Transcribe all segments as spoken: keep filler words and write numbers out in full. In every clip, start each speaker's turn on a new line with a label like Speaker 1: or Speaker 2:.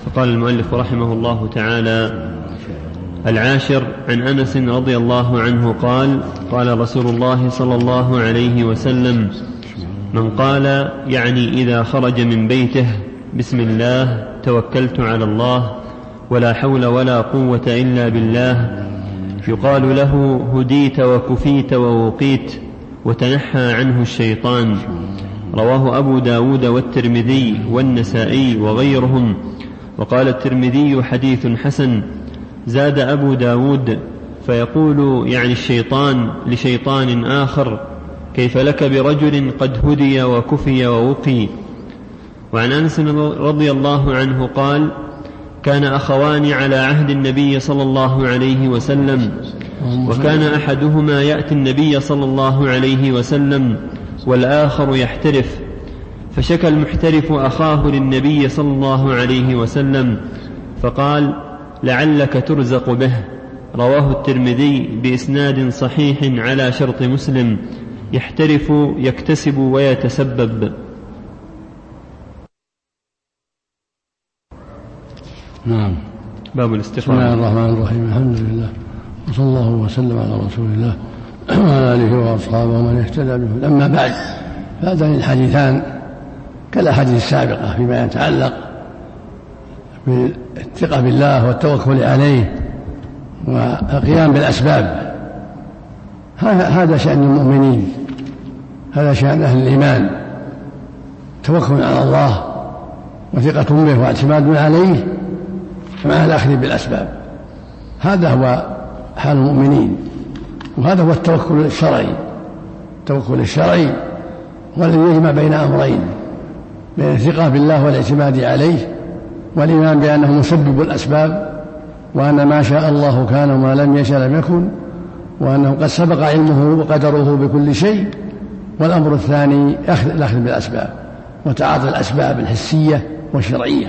Speaker 1: فقال المؤلف رحمه الله تعالى: العاشر عن أنس رضي الله عنه قال: قال رسول الله صلى الله عليه وسلم: من قال يعني إذا خرج من بيته بسم الله توكلت على الله ولا حول ولا قوة إلا بالله، يقال له هديت وكفيت ووقيت وتنحى عنه الشيطان. رواه أبو داود والترمذي والنسائي وغيرهم. وقال الترمذي: حديث حسن. زاد أبو داود: فيقول يعني الشيطان لشيطان آخر: كيف لك برجل قد هدي وكفي ووقي. وعن أنس رضي الله عنه قال: كان أخوان على عهد النبي صلى الله عليه وسلم، وكان أحدهما يأتي النبي صلى الله عليه وسلم والآخر يحترف، فشكى المحترف أخاه للنبي صلى الله عليه وسلم فقال: لعلك ترزق به. رواه الترمذي بإسناد صحيح على شرط مسلم: يحترف يكتسب ويتسبب.
Speaker 2: نعم.
Speaker 1: باب الاستقامة.
Speaker 2: بسم الله الرحمن الرحيم. الحمد لله وصلى الله وسلم على رسول الله وعلى آله وأصحابه ومن اهتدى به. أما بعد، فهذان الحديثان كالأحاديث السابقة فيما يتعلق بالثقة بالله والتوكل عليه والقيام بالأسباب. هذا شأن المؤمنين، هذا شأن أهل الإيمان، توكل على الله وثقة به واعتماد عليه مع الأخذ بالأسباب. هذا هو حال المؤمنين، وهذا هو التوكل الشرعي. التوكل الشرعي هو الذي يجمع بين أمرين: بين الثقة بالله والاعتماد عليه والإيمان بأنه مسبب الأسباب، وأن ما شاء الله كان وما لم يشأ لم يكن، وأنه قد سبق علمه وقدره بكل شيء. والأمر الثاني الأخذ بالأسباب وتعاطي الأسباب الحسية والشرعية.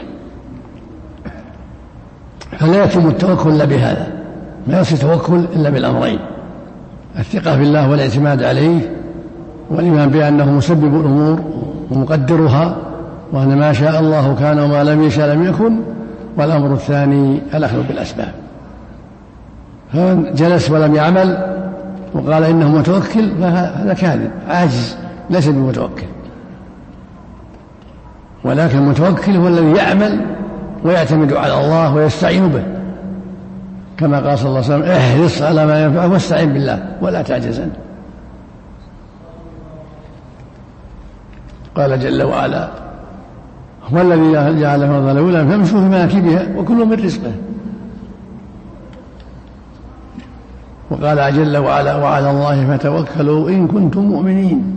Speaker 2: فلا يتم التوكل إلا بهذا، ما يصير توكل إلا بالأمرين: الثقة بالله والاعتماد عليه، والإيمان بأنه مسبب الأمور ومقدرها، وأن ما شاء الله كان وما لم يشأ لم يكن. والأمر الثاني الأخذ بالأسباب. فمن جلس ولم يعمل وقال إنه متوكل فهذا كاذب عاجز، ليس بمتوكل. ولكن المتوكل هو الذي يعمل ويعتمد على الله ويستعين به، كما قال صلى الله عليه وسلم: احرص على ما ينفعك واستعين بالله ولا تعجزن. قال جل وعلا: هو الذي جعل الأرض ذلولا فامشوا في مناكبها وكل من رزقه. وقال جل وعلا: وعلى الله فتوكلوا إن كنتم مؤمنين.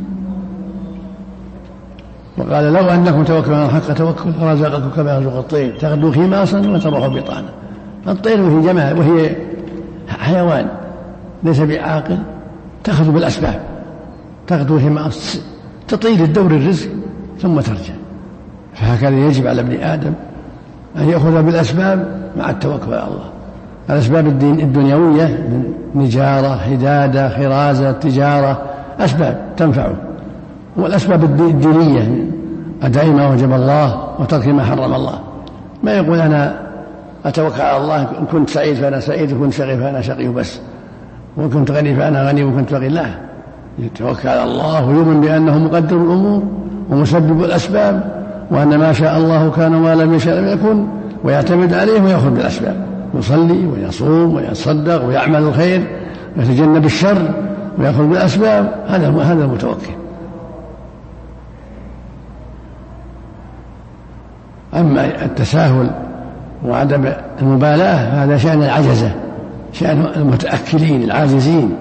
Speaker 2: وقال: لو أنكم توكلون حق توكل رزقكم كما يرزق الطير تغدو خماصا وتروح بطانا. الطير وهي جمال وهي حيوان ليس بعاقل، تأخذ بالأسباب، تغدو خماص، تطير الدور الرزق ثم ترجع. فهكذا يجب على ابن آدم أن يأخذ بالأسباب مع التوكل على الله. الأسباب الدين الدنيوية من نجارة، هدادة، خرازة، تجارة، أسباب تنفعه. والأسباب الدينية من أداء ما وجب الله وترك ما حرم الله. ما يقول أنا أتوكل على الله، إن كنت سعيد فأنا سعيد، وكنت شقي فأنا شقي بس، وإن كنت غني فأنا غني، وكنت بغي. لا، يتوكل على الله ويؤمن بأنه مقدر الأمور ومسبب الأسباب، وأن ما شاء الله كان وما لم يشأ لم يكن، ويعتمد عليه ويأخذ بالأسباب، يصلي ويصوم ويتصدق ويعمل الخير ويتجنب الشر ويأخذ بالأسباب. هذا هذا المتوكل. أما التساهل وعدم المبالاة هذا شأن العجزة، شأن المتأكلين العاجزين.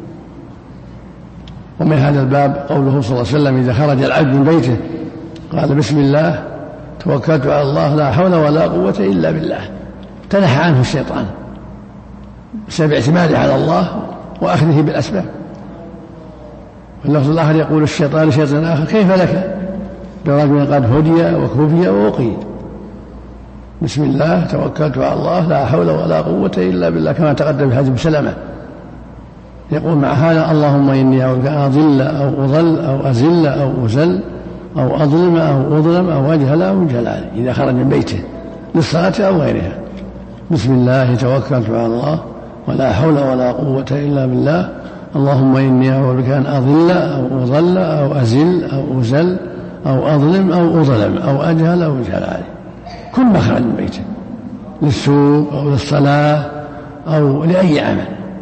Speaker 2: ومن هذا الباب قوله صلى الله عليه وسلم: إذا خرج العبد من بيته قال بسم الله توكلت على الله لا حول ولا قوة إلا بالله، تنحى عنه الشيطان بسبب اعتماده على الله وأخذه بالأسباب. واللفظ الآخر يقول الشيطان لشيطان آخر: كيف لك برجل قد هدي وكفي ووقي. بسم الله توكلت على الله لا حول ولا قوة إلا بالله، كما تقدم في حديث سلمة. يقول مع هذا: اللهم إني أعوذ أن أضل أو أضل أو أزل أو أزل أو أظلم أو أظلم أو أجهل أو جلال، إذا خرج من بيته للصلاة أو غيرها. بسم الله توكلت على الله ولا حول ولا قوة إلا بالله، اللهم إني أعوذ بك أن أضل أو أضل أو أزل أو أزل أو أظلم أو أظلم أو أجهل أو يجهل علي. كل مخرج من بيته للسوق أو للصلاة أو لأي عمل.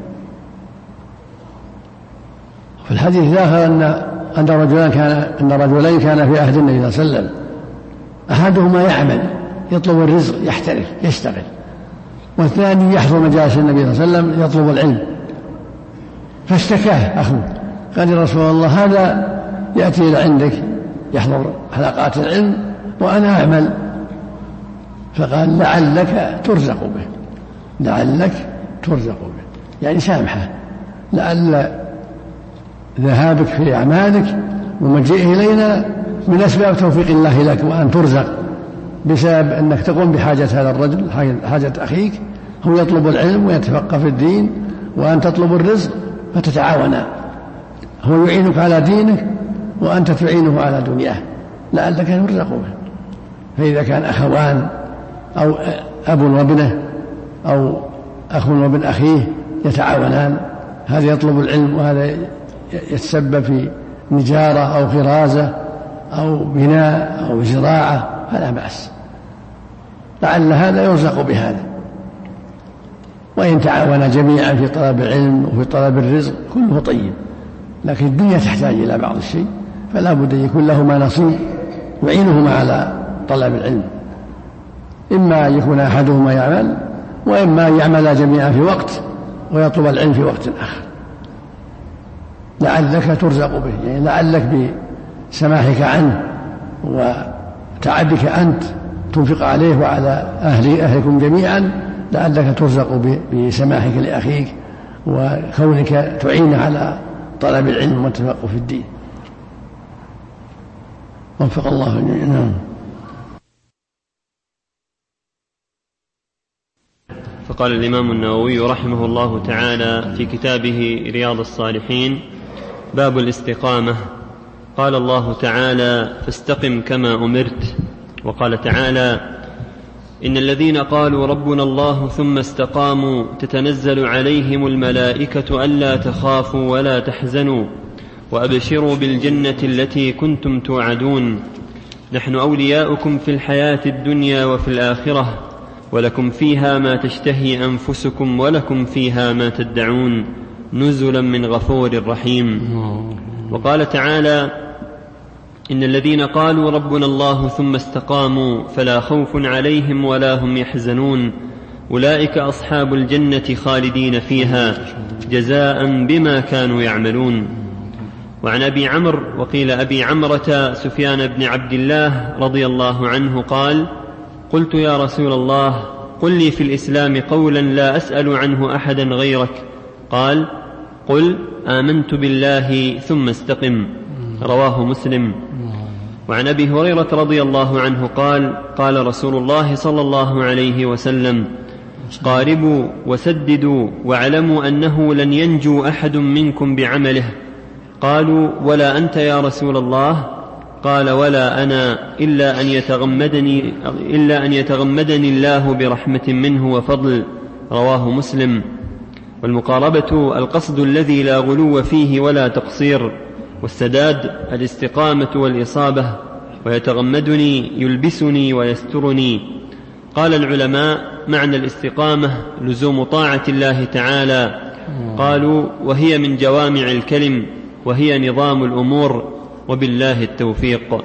Speaker 2: في الحديث الآخر أن أن رجلين كان أن رجلين كان في عهد النبي صلى الله عليه وسلم، أحدهما يعمل يطلب الرزق يحترف يشتغل، والثاني يحضر مجالس النبي صلى الله عليه وسلم يطلب العلم. فاشتكاه أخوه قال يا رسول الله هذا يأتي إلى عندك يحضر حلقات العلم وأنا أعمل. فقال لعلك ترزق به، لعلك ترزق به، يعني سامحه، لعل ذهابك في أعمالك ومجيئه إلينا من أسباب توفيق الله لك، وأن ترزق بسبب أنك تقوم بحاجة هذا الرجل، حاجة أخيك، هو يطلب العلم ويتفقه في الدين وأن تطلب الرزق فتتعاونا، هو يعينك على دينك وأنت تعينه على دنياه، لعلك ترزق به. فإذا كان أخوان أو أب وابنه أو أخ وابن أخيه يتعاونان، هذا يطلب العلم وهذا يتسبب في نجارة أو خرازة أو بناء أو زراعة، فلا بأس، لعل هذا يرزق بهذا. وإن تعاون جميعا في طلب العلم وفي طلب الرزق كله طيب، لكن الدنيا تحتاج إلى بعض الشيء، فلا بد أن يكون لهما نصيب يعينهما على طلب العلم، إما أن يكون أحدهما يعمل وإما أن يعمل جميعا في وقت ويطلب العلم في وقت آخر. لعلك ترزق به، يعني لعلك بسماحك عنه وتعبك أنت تنفق عليه وعلى أهل أهلكم جميعا، لعلك ترزق بسماحك لأخيك وكونك تعين على طلب العلم والتفقه في الدين. وفق الله جميعا.
Speaker 1: فقال الإمام النووي رحمه الله تعالى في كتابه رياض الصالحين: باب الاستقامة. قال الله تعالى: فاستقم كما أمرت. وقال تعالى: إن الذين قالوا ربنا الله ثم استقاموا تتنزل عليهم الملائكة ألا تخافوا ولا تحزنوا وأبشروا بالجنة التي كنتم توعدون، نحن أولياؤكم في الحياة الدنيا وفي الآخرة، ولكم فيها ما تشتهي أنفسكم ولكم فيها ما تدعون، نزلا من غفور رحيم. وقال تعالى: إن الذين قالوا ربنا الله ثم استقاموا فلا خوف عليهم ولا هم يحزنون، أولئك أصحاب الجنة خالدين فيها جزاء بما كانوا يعملون. وعن أبي عمرو وقيل أبي عمرة سفيان بن عبد الله رضي الله عنه قال: قلت يا رسول الله قل لي في الإسلام قولا لا أسأل عنه أحدا غيرك. قال: قل آمنت بالله ثم استقم. رواه مسلم. وعن أبي هريرة رضي الله عنه قال: قال رسول الله صلى الله عليه وسلم: قاربوا وسددوا واعلموا أنه لن ينجو أحد منكم بعمله. قالوا: ولا أنت يا رسول الله؟ قال: ولا أنا إلا أن يتغمدني, إلا أن يتغمدني الله برحمة منه وفضل. رواه مسلم. والمقاربة القصد الذي لا غلو فيه ولا تقصير، والسداد الاستقامة والإصابة، ويتغمدني يلبسني ويسترني. قال العلماء: معنى الاستقامة لزوم طاعة الله تعالى. قالوا: وهي من جوامع الكلم، وهي نظام الأمور، وبالله التوفيق.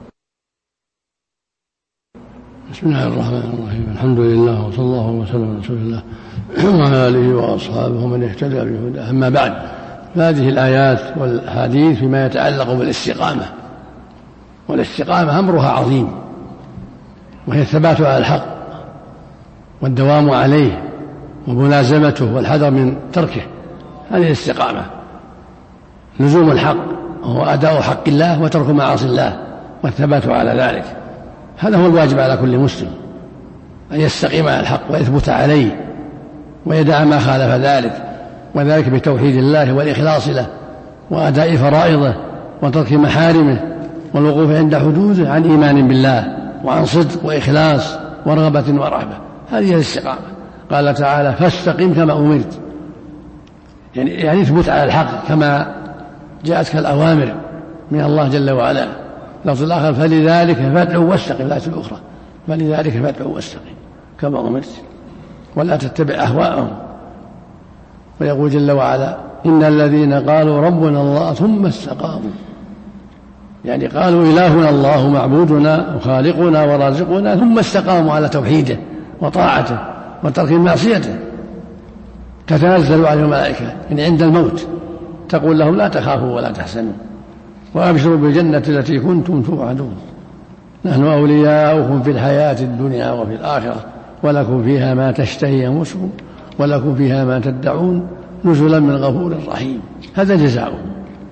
Speaker 2: بسم الله الرحمن الرحيم، الحمد لله وصلى الله وسلم على رسول الله وعلى آله وأصحابه ومن اهتدى بهداه. أما بعد، فهذه الآيات والأحاديث فيما يتعلق بالاستقامة، والاستقامة أمرها عظيم، وهي الثبات على الحق والدوام عليه وملازمته والحذر من تركه. هذه الاستقامة، لزوم الحق وهو أداء حق الله وترك معاصي الله والثبات على ذلك. هذا هو الواجب على كل مسلم، أن يستقيم على الحق ويثبت عليه ويدع ما خالف ذلك، وذلك بتوحيد الله والإخلاص له وأداء فرائضه وترك محارمه والوقوف عند حدوده، عن إيمان بالله وعن صدق وإخلاص ورغبة ورهبة، هذه الاستقامة. قال تعالى فاستقم كما أمرت، يعني يعني اثبت على الحق كما جاءتك الأوامر من الله جل وعلا. لفظ الآخر فلذلك فادعوا واستقم، الآية الأخرى فلذلك فادعوا واستقم كما أمرت ولا تتبع أهواءهم. ويقول جل وعلا إن الذين قالوا ربنا الله ثم استقاموا، يعني قالوا إلهنا الله معبودنا وخالقنا ورازقنا، ثم استقاموا على توحيده وطاعته وترك معصيته، تتنزل عليهم الملائكة إن عند الموت تقول لهم لا تخافوا ولا تحزنوا وأبشروا بالجنة التي كنتم توعدون، نحن أولياؤكم في الحياة الدنيا وفي الآخرة ولكم فيها ما تشتهي أنفسكم ولكم فيها ما تدعون نزلا من غفور رحيم. هذا جزاؤهم،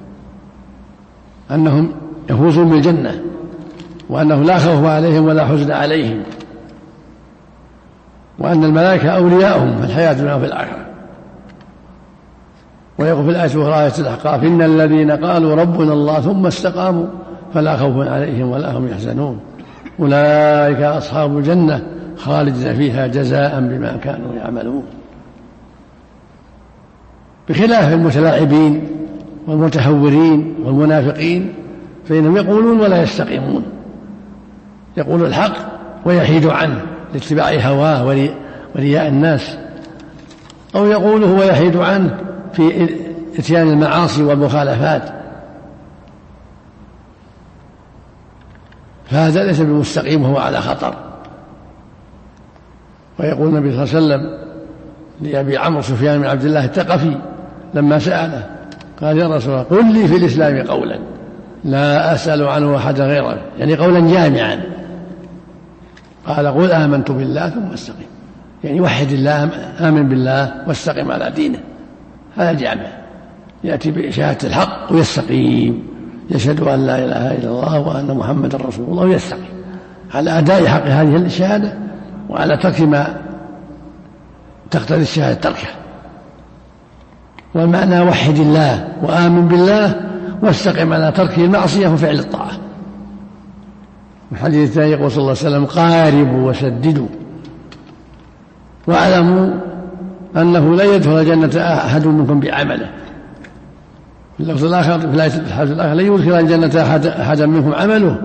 Speaker 2: أنهم يفوزون بالجنة وأنه لا خوف عليهم ولا حزن عليهم، وأن الملائكة أولياؤهم في الحياة الدنيا وفي الآخرة. ويقول في الآية الأخرى آية الأحقاف إن الذين قالوا ربنا الله ثم استقاموا فلا خوف عليهم ولا هم يحزنون أولئك أصحاب الجنة خالدين فيها جزاء بما كانوا يعملون. بخلاف المتلاعبين والمتهورين والمنافقين فإنهم يقولون ولا يستقيمون، يقول الحق ويحيد عنه لاتباع هواه ورياء الناس، أو يقوله ويحيد عنه في اتيان المعاصي والمخالفات، فهذا ليس بمستقيم وهو على خطر. ويقول النبي صلى الله عليه وسلم لأبي عمرو سفيان بن عبد الله الثقفي لما سأله قال يا رسول الله قل لي في الإسلام قولا لا أسأل عنه أحد غيره، يعني قولا جامعا. قال قل آمنت بالله ثم استقم، يعني وحد الله، آمن بالله واستقم على دينه. هذا جامع، يأتي بشهادة الحق ويستقيم، يشهد أن لا إله إلا الله وأن محمد رسول الله ويستقيم على أداء حق هذه الشهادة وعلى ترك ما تقتضي الشهادة تركه. والمعنى وحد الله وآمن بالله واستقم على ترك المعصية وفعل الطاعة. الحديث الثاني يقول صلى الله عليه وسلم قاربوا وسددوا واعلموا أنه لا يدخل الجنة أحد منكم بعمله. في اللفظ الآخر في الآية الآخر لا يدخل الجنة أحد أحدا منكم عمله.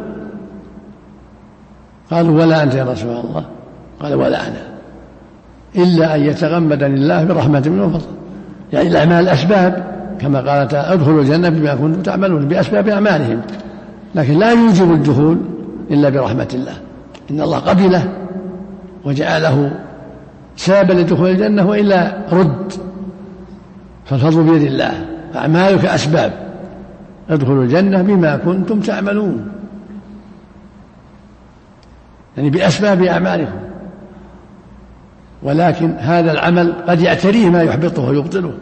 Speaker 2: قالوا ولا أنت يا رسول الله؟ قال ولا أنا، إلا أن يتغمدني الله برحمة منه وفضل، يعني الأعمال أسباب كما قال تعالى ادخلوا الجنة بما كنتم تعملون بأسباب أعمالهم، لكن لا يوجب الدخول إلا برحمة الله. إن الله قبله وجعله سببا لدخول الجنة وإلا رد، فالفضل بيد الله، أعمالك أسباب، ادخلوا الجنة بما كنتم تعملون، يعني بأسباب أعمالكم. ولكن هذا العمل قد يعتريه ما يحبطه ويبطله،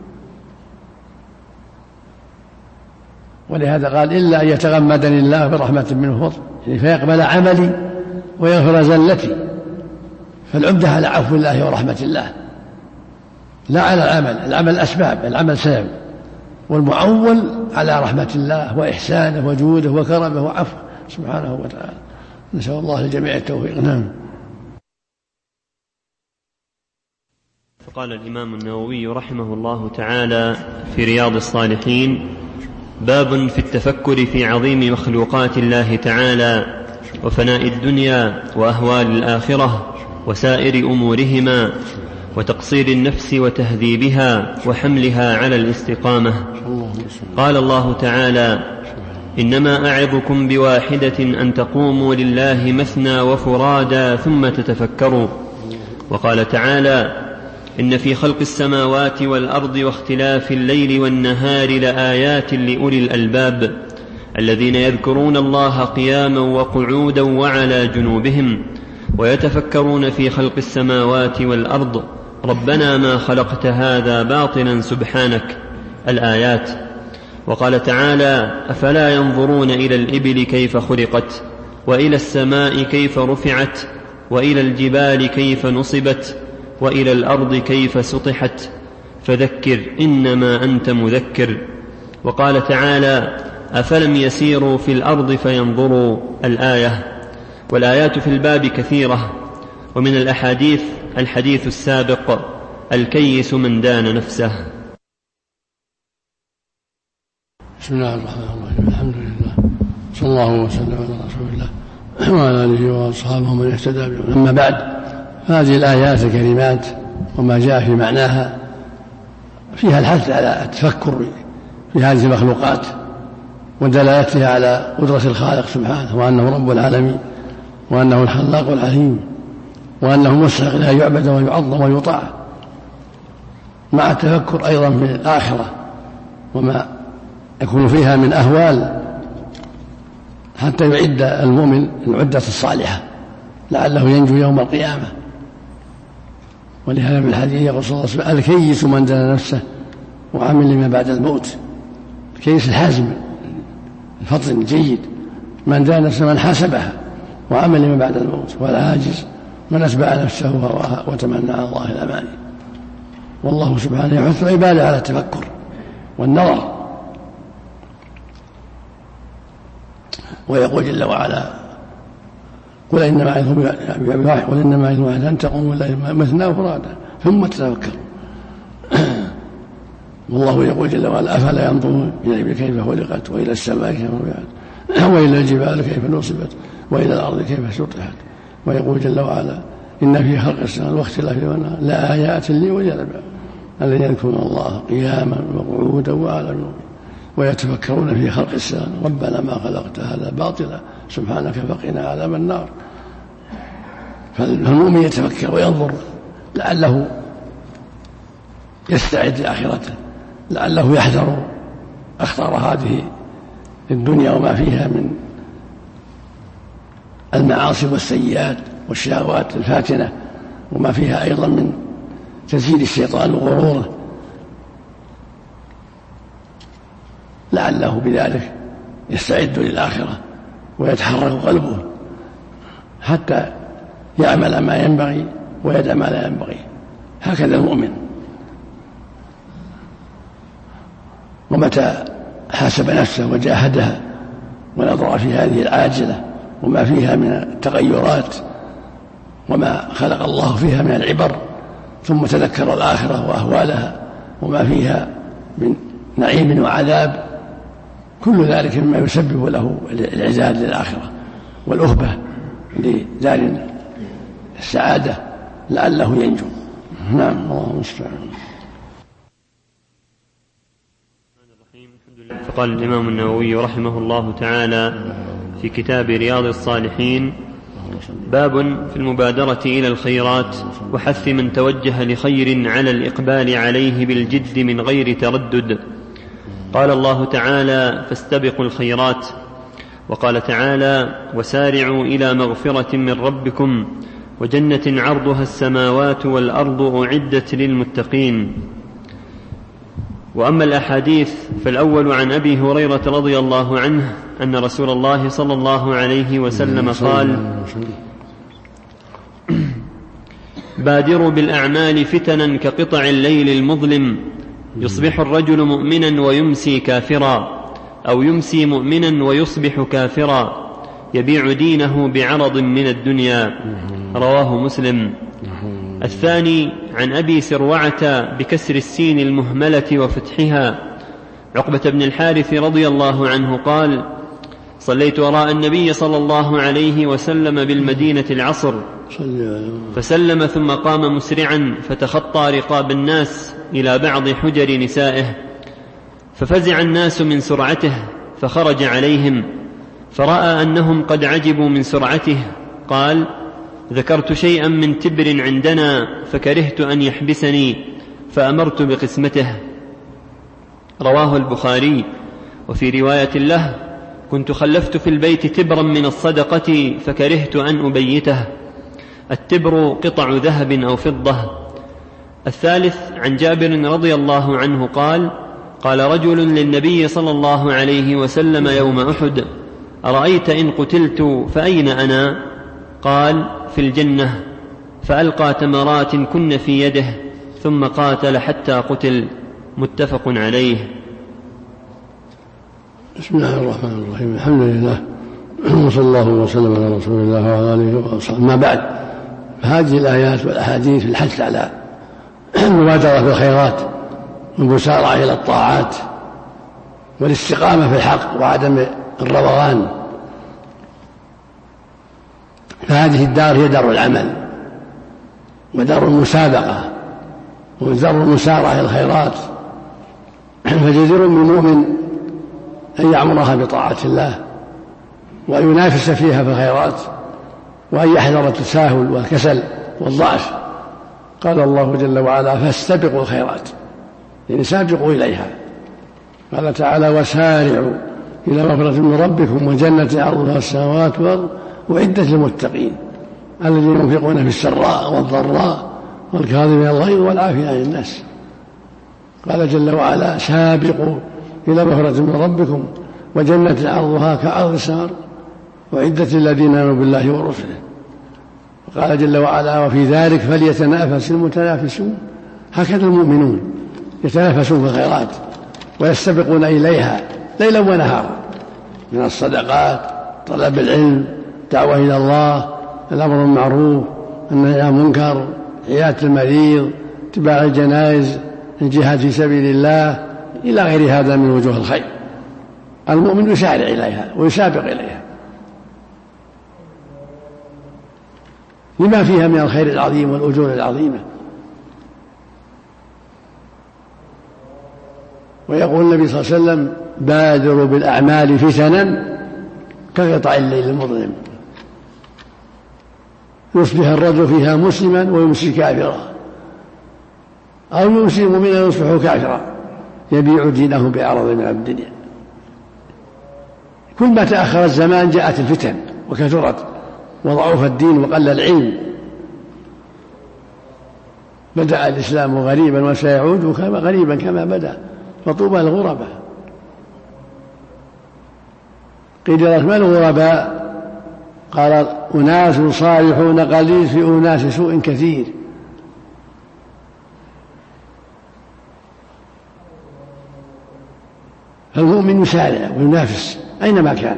Speaker 2: ولهذا قال إلا أن يتغمدني الله برحمة منه وفضل، يعني فيقبل عملي ويغفر زلتي. فالعمدة على عفو الله ورحمة الله لا على العمل، العمل أسباب، العمل سبب، والمعول على رحمة الله وإحسانه وجوده وكرمه وعفوه سبحانه وتعالى. نسأل الله للجميع التوفيق. نعم.
Speaker 1: فقال الإمام النووي رحمه الله تعالى في رياض الصالحين باب في التفكر في عظيم مخلوقات الله تعالى وفناء الدنيا وأهوال الآخرة وسائر أمورهما وتقصير النفس وتهذيبها وحملها على الاستقامة. قال الله تعالى إنما أعظكم بواحدة أن تقوموا لله مثنى وفرادا ثم تتفكروا. وقال تعالى إن في خلق السماوات والأرض واختلاف الليل والنهار لآيات لأولي الألباب الذين يذكرون الله قياما وقعودا وعلى جنوبهم ويتفكرون في خلق السماوات والأرض ربنا ما خلقت هذا باطلا سبحانك الآيات. وقال تعالى أفلا ينظرون إلى الإبل كيف خلقت وإلى السماء كيف رفعت وإلى الجبال كيف نصبت وإلى الأرض كيف سطحت فذكر إنما أنت مذكر. وقال تعالى أفلم يسيروا في الأرض فينظروا الآية. والآيات في الباب كثيرة ومن الأحاديث الحديث السابق: الكيس من دان نفسه.
Speaker 2: بسم الله الرحمن الرحيم. الحمد لله، صلى الله وسلم على رسول الله وعلى آله وأصحابه من اهتدى بهم. أما بعد، هذه الآيات الكريمات وما جاء في معناها فيها الحث على التفكر في هذه المخلوقات ودلالتها على قدرة الخالق سبحانه، وأنه رب العالمين، وأنه الخلاق العليم، وأنه مستحق أن يعبد ويعظم ويطاع، مع التفكر أيضا في الآخرة وما يكون فيها من أهوال، حتى يعد المؤمن العدة الصالحة لعله ينجو يوم القيامة. ولهذا في الحديث يقول صلى الله عليه وسلم: الكيس من دان نفسه وعمل لما بعد الموت. الكيس الحازم الفطن الجيد، من دان نفسه من حاسبها وعمل لما بعد الموت، والعاجز من أتبع نفسه هواها وتمنى على الله الأماني. والله سبحانه يحث عباده على التفكر والنظر، ويقول جل وعلا: قل إنما قل إنما يعظكم أن تقوموا الليل مثنى وفرادا ثم تتفكروا. والله يقول جل وعلا: أفلا ينظرون إلى الإبل كيف خلقت، وإلى السماء كيف رفعت، وإلى الجبال كيف نصبت، وإلى الأرض كيف سطحت. ويقول جل وعلا: إن في خلق السماوات واختلاف الليل لآيات لأولي الألباب الذين يذكرون الله قياما وقعودا وعلى جنوبهم ويتفكرون في خلق السماوات ربنا ما خلقت هذا باطلا سبحانك فقنا عذاب النار. فالمؤمن يتفكر وينظر لعله يستعد لآخرته، لعله يحذر أخطار هذه الدنيا وما فيها من المعاصي والسيئات والشهوات الفاتنة، وما فيها أيضا من تزيين الشيطان وغروره، لعله بذلك يستعد للآخرة ويتحرك قلبه حتى يعمل ما ينبغي ويدع ما لا ينبغي. هكذا المؤمن. ومتى حاسب نفسه وجاهدها ونظر في هذه العاجلة وما فيها من التغيرات وما خلق الله فيها من العبر، ثم تذكر الآخرة وأهوالها وما فيها من نعيم وعذاب، كل ذلك مما يسبب له الإعداد للآخرة والأهبة لدار السعادة لعله ينجو. نعم، الله المستعان.
Speaker 1: فقال الإمام النووي رحمه الله تعالى في كتاب رياض الصالحين: باب في المبادرة إلى الخيرات وحث من توجه لخير على الإقبال عليه بالجد من غير تردد. قال الله تعالى: فاستبقوا الخيرات. وقال تعالى: وسارعوا إلى مغفرة من ربكم وجنة عرضها السماوات والأرض أعدت للمتقين. وأما الأحاديث فالأول عن أبي هريرة رضي الله عنه أن رسول الله صلى الله عليه وسلم قال: بادروا بالأعمال فتنا كقطع الليل المظلم، يصبح الرجل مؤمنا ويمسي كافرا، أو يمسي مؤمنا ويصبح كافرا، يبيع دينه بعرض من الدنيا. رواه مسلم. الثاني عن أبي سروعة بكسر السين المهملة وفتحها عقبة بن الحارث رضي الله عنه قال: صليت وراء النبي صلى الله عليه وسلم بالمدينة العصر، فسلم ثم قام مسرعا فتخطى رقاب الناس إلى بعض حجر نسائه، ففزع الناس من سرعته فخرج عليهم، فرأى أنهم قد عجبوا من سرعته، قال: ذكرت شيئا من تبر عندنا فكرهت أن يحبسني فأمرت بقسمته. رواه البخاري. وفي رواية له: كنت خلفت في البيت تبرا من الصدقة فكرهت أن أبيته. التبر قطع ذهب أو فضة. الثالث عن جابر رضي الله عنه قال: قال رجل للنبي صلى الله عليه وسلم يوم أحد: أرأيت إن قتلت فأين أنا؟ قال: في الجنة. فألقى تمرات كن في يده ثم قاتل حتى قتل. متفق عليه.
Speaker 2: بسم الله الرحمن الرحيم. الحمد لله وصلى الله وسلم على رسول الله وعلى آله وصحبه. ما بعد، هذه الآيات والأحاديث الحث على المبادرة بالخيرات والمسارعة إلى الطاعات والاستقامة في الحق وعدم الروغان. فهذه الدار هي دار العمل ودار المسابقة ودار المسارعة إلى الخيرات، فجدير بالمؤمن أن يعمرها بطاعة الله وأن ينافس فيها في الخيرات وأن يحذر التساهل والكسل والضعف. قال الله جل وعلا فاستبقوا الخيرات، يعني سابقوا إليها. قال تعالى وسارعوا إلى مغفرة من ربكم وجنة عرضها السماوات والأرض وعدة للمتقين الذين ينفقون في السراء والضراء والكاظمين الغيظ والعافين عن الناس. قال جل وعلا سابقوا إلى مغفرة من ربكم وجنة عرضها كعرض السماء وعدة الذين آمنوا بالله ورسله. وقال جل وعلا وفي ذلك فليتنافس المتنافسون. هكذا المؤمنون يتنافسون في الخيرات ويستبقون إليها ليلا ونهارا من الصدقات، طلب العلم، دعوة إلى الله، الأمر بالمعروف، النهي عن المنكر، عيادة المريض، اتباع الجنائز، الجهاد في سبيل الله، إلى غير هذا من وجوه الخير. المؤمن يسارع إليها ويسابق إليها لما فيها من الخير العظيم والأجور العظيمة. ويقول النبي صلى الله عليه وسلم بادروا بالأعمال فتنا كقطع الليل المظلم يصبح الرجل فيها مسلما ويمسي كافرا أو يمسي مؤمنا ويصبح كافرا يبيع دينه بعرض من الدنيا. كل ما تأخر الزمان جاءت الفتن وكثرت وضعف الدين وقل العلم. بدأ الإسلام غريبا وسيعود غريبا كما بدأ فطوبى الغرباء. قيل لك ما الغرباء؟ قال أناس صالحون قليل في أناس سوء كثير. فالمؤمن يسارع وينافس أينما كان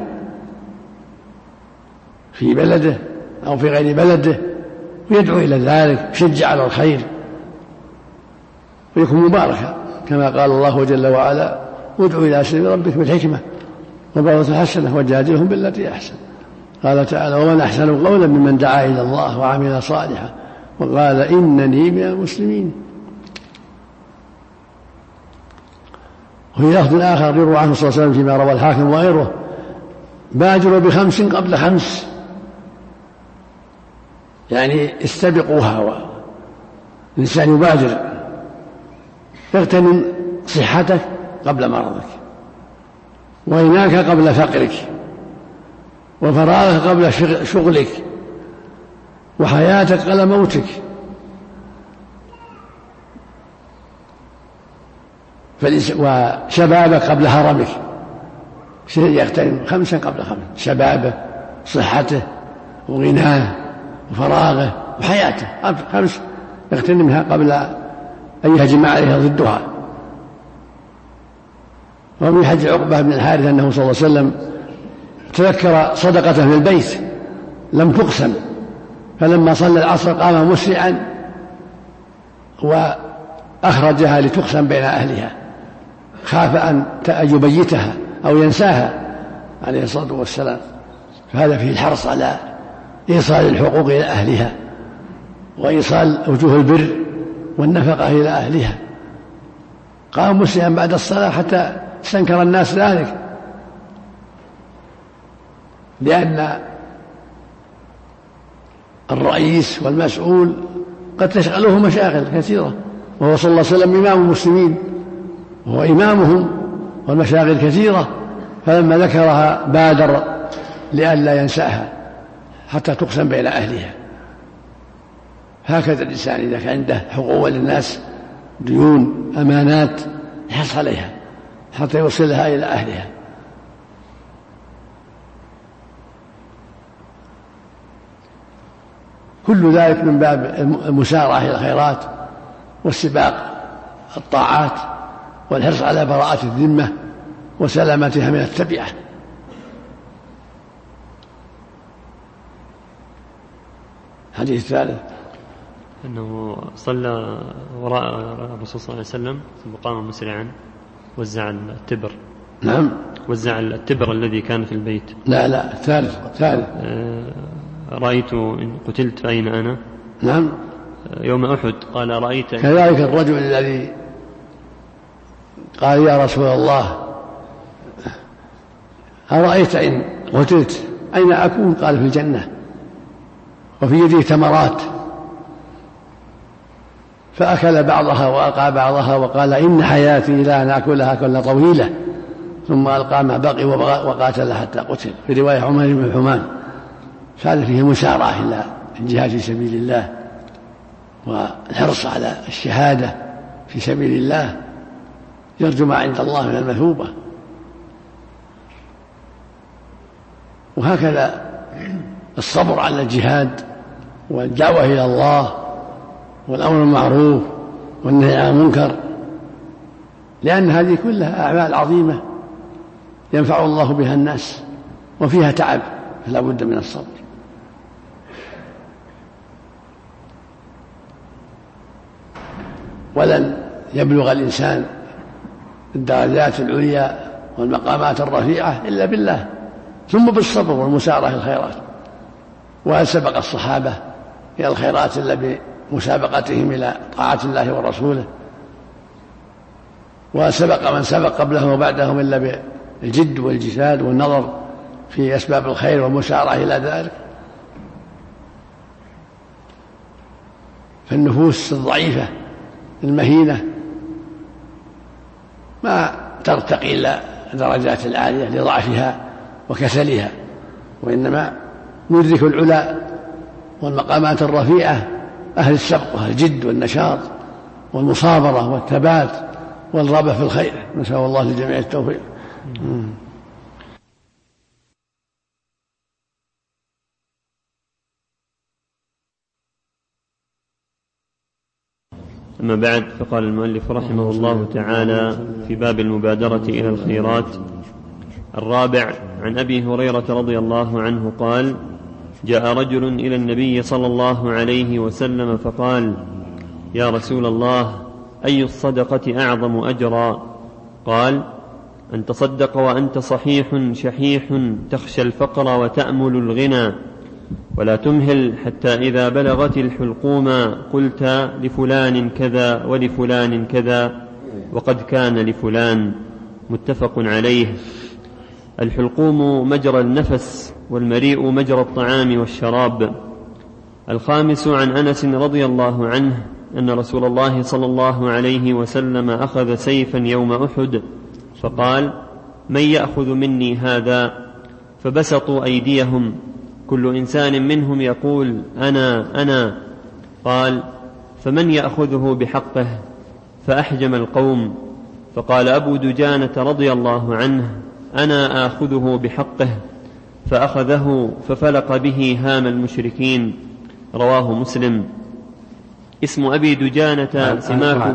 Speaker 2: في بلده أو في غير بلده ويدعو إلى ذلك، يشجع على الخير ويكون مباركا كما قال الله جل وعلا ادعو إلى سبيل ربك بالحكمة والموعظة الحسنة وجادلهم بالتي أحسن. قال تعالى ومن أحسن قولا ممن دعا إلى الله وعمل صالحا وقال إنني من المسلمين. وفي لفظ آخر يروى عنه صلى الله عليه وسلم فيما روى الحاكم وغيره بادروا بخمس قبل خمس، يعني استبقوها. الإنسان يبادر اغتنم صحتك قبل مرضك وغناك قبل فقرك وفراغك قبل شغلك وحياتك قبل موتك. وشبابك قبل هرمك. يغتنم خمسا قبل خمس: شبابه، صحته، وغناه، وفراغه، وحياته. خمس يغتنمها قبل أن يهجم عليها ضدها. ومن حج عقبة بن الحارث أنه صلى الله عليه وسلم تذكر صدقته في البيت لم تقسم، فلما صلى العصر قام مسرعا وأخرجها لتقسم بين أهلها، خاف أن يبيتها أو ينساها عليه الصلاة والسلام. فهذا فيه الحرص على إيصال الحقوق إلى أهلها وإيصال وجوه البر والنفقة إلى أهلها. قام مسرعا بعد الصلاة حتى استنكر الناس ذلك، لأن الرئيس والمسؤول قد تشغله مشاغل كثيرة، وهو صلى الله عليه وسلم إمام المسلمين وهو إمامهم والمشاغل كثيرة، فلما ذكرها بادر لئلا ينساها حتى تقسم بين أهلها. هكذا الإنسان إذا كان عنده حقوق للناس، ديون، أمانات، يحرص عليها حتى يوصلها إلى أهلها. كل ذلك من باب المسارعة إلى الخيرات والسباق الطاعات والحرص على براءة الذمة وسلامتها من التبعة. حديث ثالث
Speaker 1: أنه صلى وراء الرسول صلى الله عليه وسلم ثم قام مسرعا وزع التبر.
Speaker 2: نعم.
Speaker 1: وزع التبر الذي كان في البيت.
Speaker 2: لا لا الثالث الثالث.
Speaker 1: رأيت إن قتلت فأين أنا.
Speaker 2: نعم.
Speaker 1: يوم أحد قال رأيت.
Speaker 2: كذلك الرجل الذي قال يا رسول الله أرأيت إن قتلت أين أكون؟ قال في الجنة وفي يده تمرات، فأكل بعضها وألقى بعضها وقال إن حياتي لا نأكلها كل طويلة، ثم ألقى ما بقي وقاتل حتى قتل. في رواية عمر بن حمان. فهذا فيه مسارعة إلى الجهاد في سبيل الله والحرص على الشهادة في سبيل الله، يرجو ما عند الله من المثوبة. وهكذا الصبر على الجهاد والدعوة إلى الله والأمر بالمعروف والنهي عن المنكر، لأن هذه كلها أعمال عظيمة ينفع الله بها الناس وفيها تعب، فلا بد من الصبر. ولن يبلغ الإنسان الدرجات العليا والمقامات الرفيعة إلا بالله، ثم بالصبر والمسارعة الخيرات. وهل سبق الصحابة إلى الخيرات إلا بمسابقتهم إلى طاعة الله ورسوله؟ وهل سبق من سبق قبلهم وبعدهم إلا بالجد والجهاد والنظر في أسباب الخير والمسارعة إلى ذلك؟ فالنفوس الضعيفة المهينة ما ترتقي إلى درجات العالية لضعفها وكسلها، وإنما ندرك العلا والمقامات الرفيعة أهل السبق والجد والنشاط والمصابرة والثبات والرغبة في الخير. نسأل الله للجميع التوفيق.
Speaker 1: أما بعد، فقال المؤلف رحمه الله تعالى في باب المبادرة إلى الخيرات: الرابع، عن أبي هريرة رضي الله عنه قال: جاء رجل إلى النبي صلى الله عليه وسلم فقال: يا رسول الله، أي الصدقة أعظم أجرا؟ قال: أن تصدق وأنت صحيح شحيح تخشى الفقر وتأمل الغنى، ولا تمهل حتى إذا بلغت الحلقوم قلت لفلان كذا ولفلان كذا وقد كان لفلان. متفق عليه. الحلقوم مجرى النفس، والمريء مجرى الطعام والشراب. الخامس، عن أنس رضي الله عنه أن رسول الله صلى الله عليه وسلم أخذ سيفا يوم أحد فقال: من يأخذ مني هذا؟ فبسطوا أيديهم، كل إنسان منهم يقول: أنا أنا. قال: فمن يأخذه بحقه؟ فأحجم القوم. فقال أبو دجانة رضي الله عنه: أنا آخذه بحقه. فأخذه ففلق به هام المشركين. رواه مسلم. اسم أبي دجانة سماك.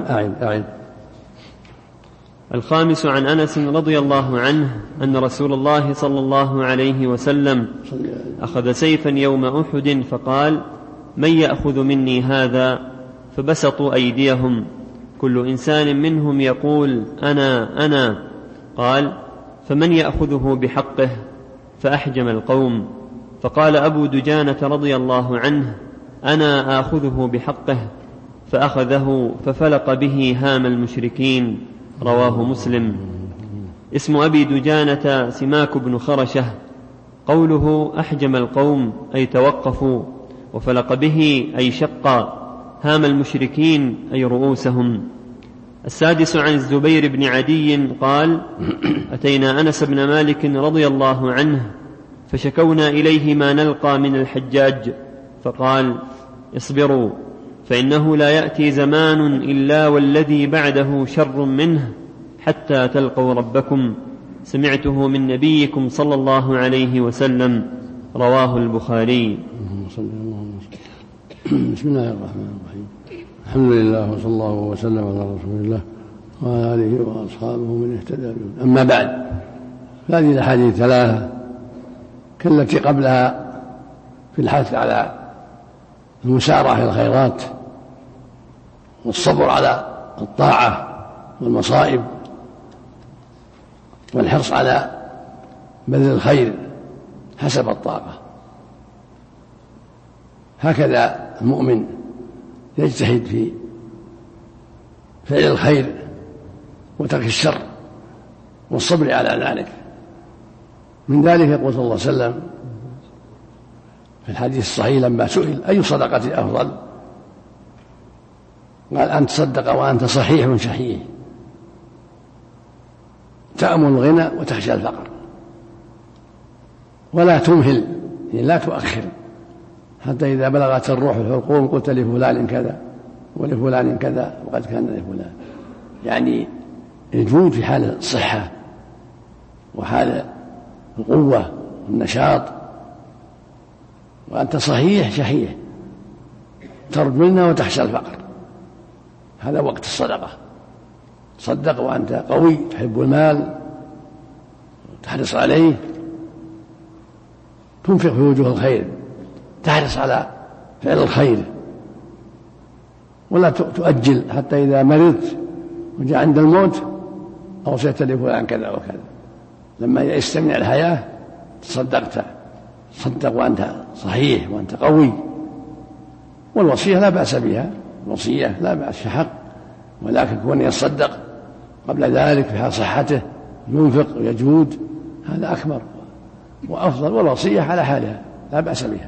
Speaker 1: الخامس، عن أنس رضي الله عنه أن رسول الله صلى الله عليه وسلم أخذ سيفا يوم أحد فقال: من يأخذ مني هذا؟ فبسطوا أيديهم، كل إنسان منهم يقول: أنا أنا. قال: فمن يأخذه بحقه؟ فأحجم القوم. فقال أبو دجانة رضي الله عنه: أنا آخذه بحقه. فأخذه ففلق به هام المشركين. رواه مسلم. اسم أبي دجانة سماك بن خرشة. قوله أحجم القوم أي توقفوا، وفلق به أي شق هام المشركين أي رؤوسهم. السادس، عن الزبير بن عدي قال: أتينا أنس بن مالك رضي الله عنه فشكونا إليه ما نلقى من الحجاج، فقال: اصبروا، فإنه لا يأتي زمان إلا والذي بعده شر منه حتى تلقوا ربكم، سمعته من نبيكم صلى الله عليه وسلم. رواه البخاري.
Speaker 2: بسم الله الرحمن الرحيم. الحمد لله وصلى الله وسلم على رسول الله وعلى آله وأصحابه من اهتدى بهداه. أما بعد، هذه الأحاديث ثلاثة كالتي قبلها في الحث على المسارعة إلى الخيرات والصبر على الطاعة والمصائب والحرص على بذل الخير حسب الطاقة. هكذا المؤمن يجتهد في فعل الخير وترك الشر والصبر على ذلك. من ذلك يقول صلى الله عليه وسلم في الحديث الصحيح لما سئل أي صدقة أفضل قال أن تصدق وأنت صحيح شحيح تأمل الغنى وتخشى الفقر ولا تمهل، يعني لا تؤخر حتى إذا بلغت الروح الحلقوم قلت لفلان كذا ولفلان كذا وقد كان لفلان. يعني الجود في حال الصحة وحال القوة والنشاط وأنت صحيح شحيح ترجو الغنى وتخشى الفقر، هذا وقت الصدقة. تصدق وأنت قوي تحب المال تحرص عليه، تنفق في وجوه الخير، تحرص على فعل الخير ولا تؤجل حتى إذا مرضت وجاء عند الموت أوصيت لفلان كذا وكذا. لما يئست من الحياة تصدقت، تصدق وأنت صحيح وأنت قوي. والوصية لا بأس بها، الوصية لا بأس في حق، ولكن كون يصدق قبل ذلك في حال صحته ينفق ويجود هذا أكبر وأفضل، والوصية على حالها لا بأس بها.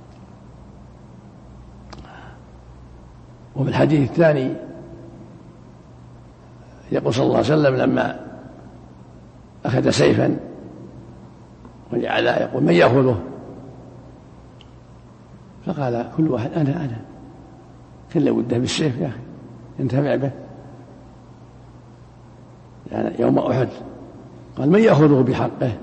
Speaker 2: وفي الحديث الثاني يقول صلى الله عليه وسلم لما أخذ سيفا وجعل يقول من يأخذه؟ فقال كل واحد أنا أنا كل وده بالسيف يا أخي ينتفع به. يعني يوم أحد قال من يأخذه بحقه؟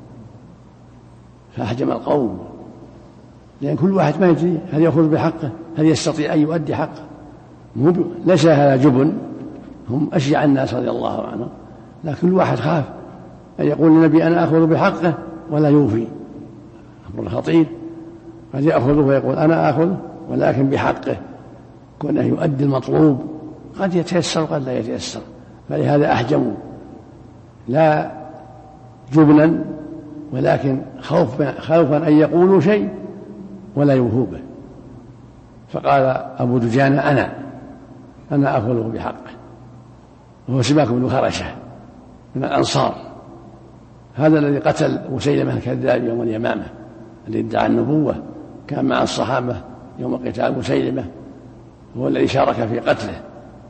Speaker 2: فأحجم القوم، لأن كل واحد ما يدري هل يأخذ بحقه، هل يستطيع أن يؤدي حقه. ليس هذا جبن، هم أشجع الناس رضي الله عنهم، لكن كل واحد خاف أن يقول للنبي أنا أخذ بحقه ولا يوفي، أمر خطير. قد يأخذه ويقول أنا أخذ ولكن بحقه، كونه يؤدي المطلوب، قد يتيسر وقد لا يتيسر. فلهذا أحجموا لا جبنا ولكن خوفا خوفا أن يقولوا شيء ولا يوفوا به. فقال أبو دجانة أنا أنا أخذه بحقه، وهو سماك بن خرشة من الأنصار، هذا الذي قتل مسيلمة الكذاب يوم اليمامة الذي ادعى النبوة، كان مع الصحابة يوم قتال مسيلمة، هو الذي شارك في قتله،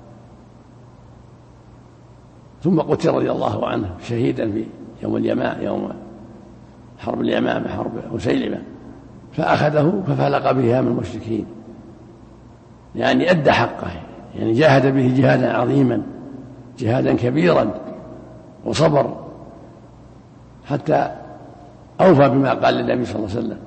Speaker 2: ثم قتل رضي الله عنه شهيدا في يوم اليمامة يوم حرب اليمامة حرب مسيلمة، فأخذه ففلق به من المشركين، يعني أدى حقه، يعني جاهد به جهادا عظيما جهادا كبيرا وصبر حتى أوفى بما قال للنبي صلى الله عليه وسلم.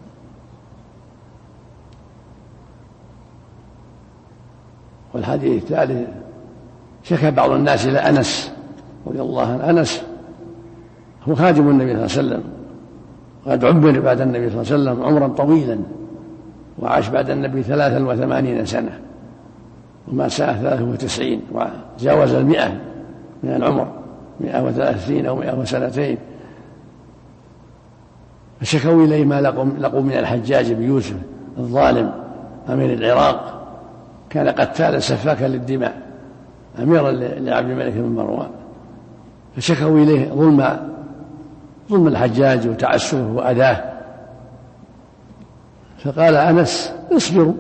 Speaker 2: والحديث الثالث شكى بعض الناس إلى أنس رضي الله عنه. أنس هو خادم النبي صلى الله عليه وسلم، قد عمر بعد النبي صلى الله عليه وسلم عمرا طويلا، وعاش بعد النبي ثلاثا وثمانين سنة وما ساء ثلاثة وتسعين، وجاوز المئة من العمر، مئة وثلاثين أو مئة وسنتين. فشكوا إليه ما لقوا من الحجاج بن يوسف الظالم أمير العراق، كان قتالا سفاكا للدماء أميرا لعبد الملك بن مروان، فشكوا إليه ظلم ظلم الحجاج وتعسفه وأذاه. فقال أنس اصبروا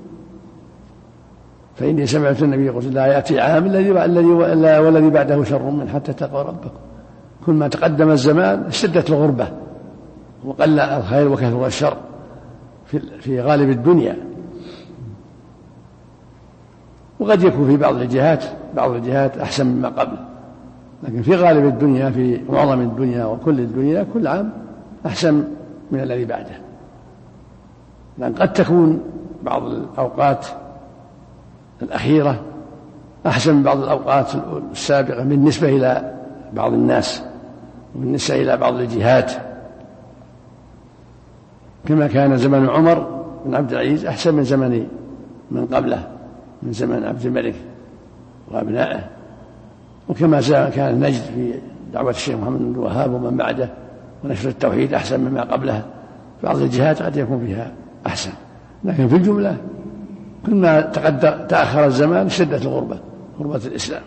Speaker 2: فإني سمعت النبي يقول لا يأتي عام الذي والذي بعده شر من حتى تقوا ربكم. كل ما تقدم الزمان اشتدت الغربة وقل الخير وكثر الشر في غالب الدنيا، وقد يكون في بعض الجهات بعض الجهات أحسن مما قبل، لكن في غالب الدنيا في معظم الدنيا وكل الدنيا كل عام أحسن من الذي بعده. لأن قد تكون بعض الأوقات الأخيرة أحسن من بعض الأوقات السابقة بالنسبة إلى بعض الناس وبالنسبة إلى بعض الجهات، كما كان زمن عمر بن عبد العزيز أحسن من زمن من قبله من زمن عبد الملك وأبنائه، وكما كان نجد في دعوة الشيخ محمد بن الوهاب ومن بعده ونشر التوحيد أحسن مما قبلها. بعض الجهات قد يكون فيها أحسن، لكن في الجملة كلما تأخر الزمان اشتدت الغربة، غربة الإسلام،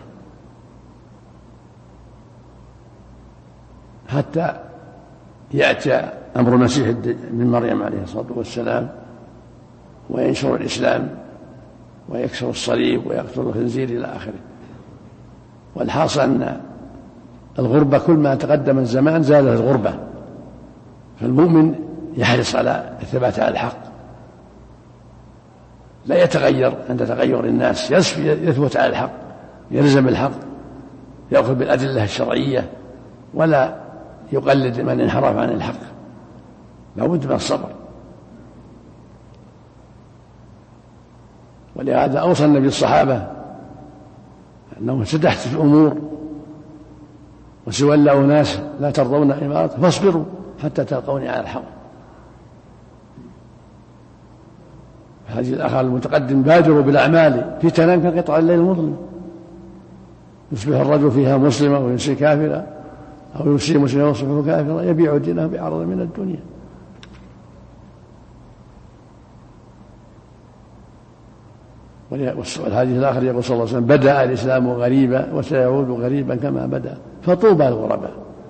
Speaker 2: حتى يأتي أمر المسيح ابن مريم عليه الصلاة والسلام وينشر الإسلام ويكسر الصليب ويقتل الخنزير إلى آخره. والحاصل أن الغربة كل ما تقدم الزمان زادت الغربة، فالمؤمن يحرص على الثبات على الحق، لا يتغير عند تغير الناس، يثبت على الحق، يلزم الحق، يأخذ بالأدلة الشرعية ولا يقلد من انحرف عن الحق، لا بد من الصبر. ولهذا أوصى النبي الصحابة أنه ستحدث الأمور وسيولى أناس لا ترضون إمارته فاصبروا حتى تلقوني على الحق. هذه الأخ المتقدم بادروا بالأعمال فتنا كقطع الليل المظلم، يصبح الرجل فيها مسلما ويمسي كافرا، أو يمسي مسلما ويصبح كافرا، يبيع دينه بعرض من الدنيا. والحديث الآخر يقول صلى الله عليه وسلم: بدأ الإسلام غريبا وسيعود غريبا كما بدأ، فطوبى الغرباء.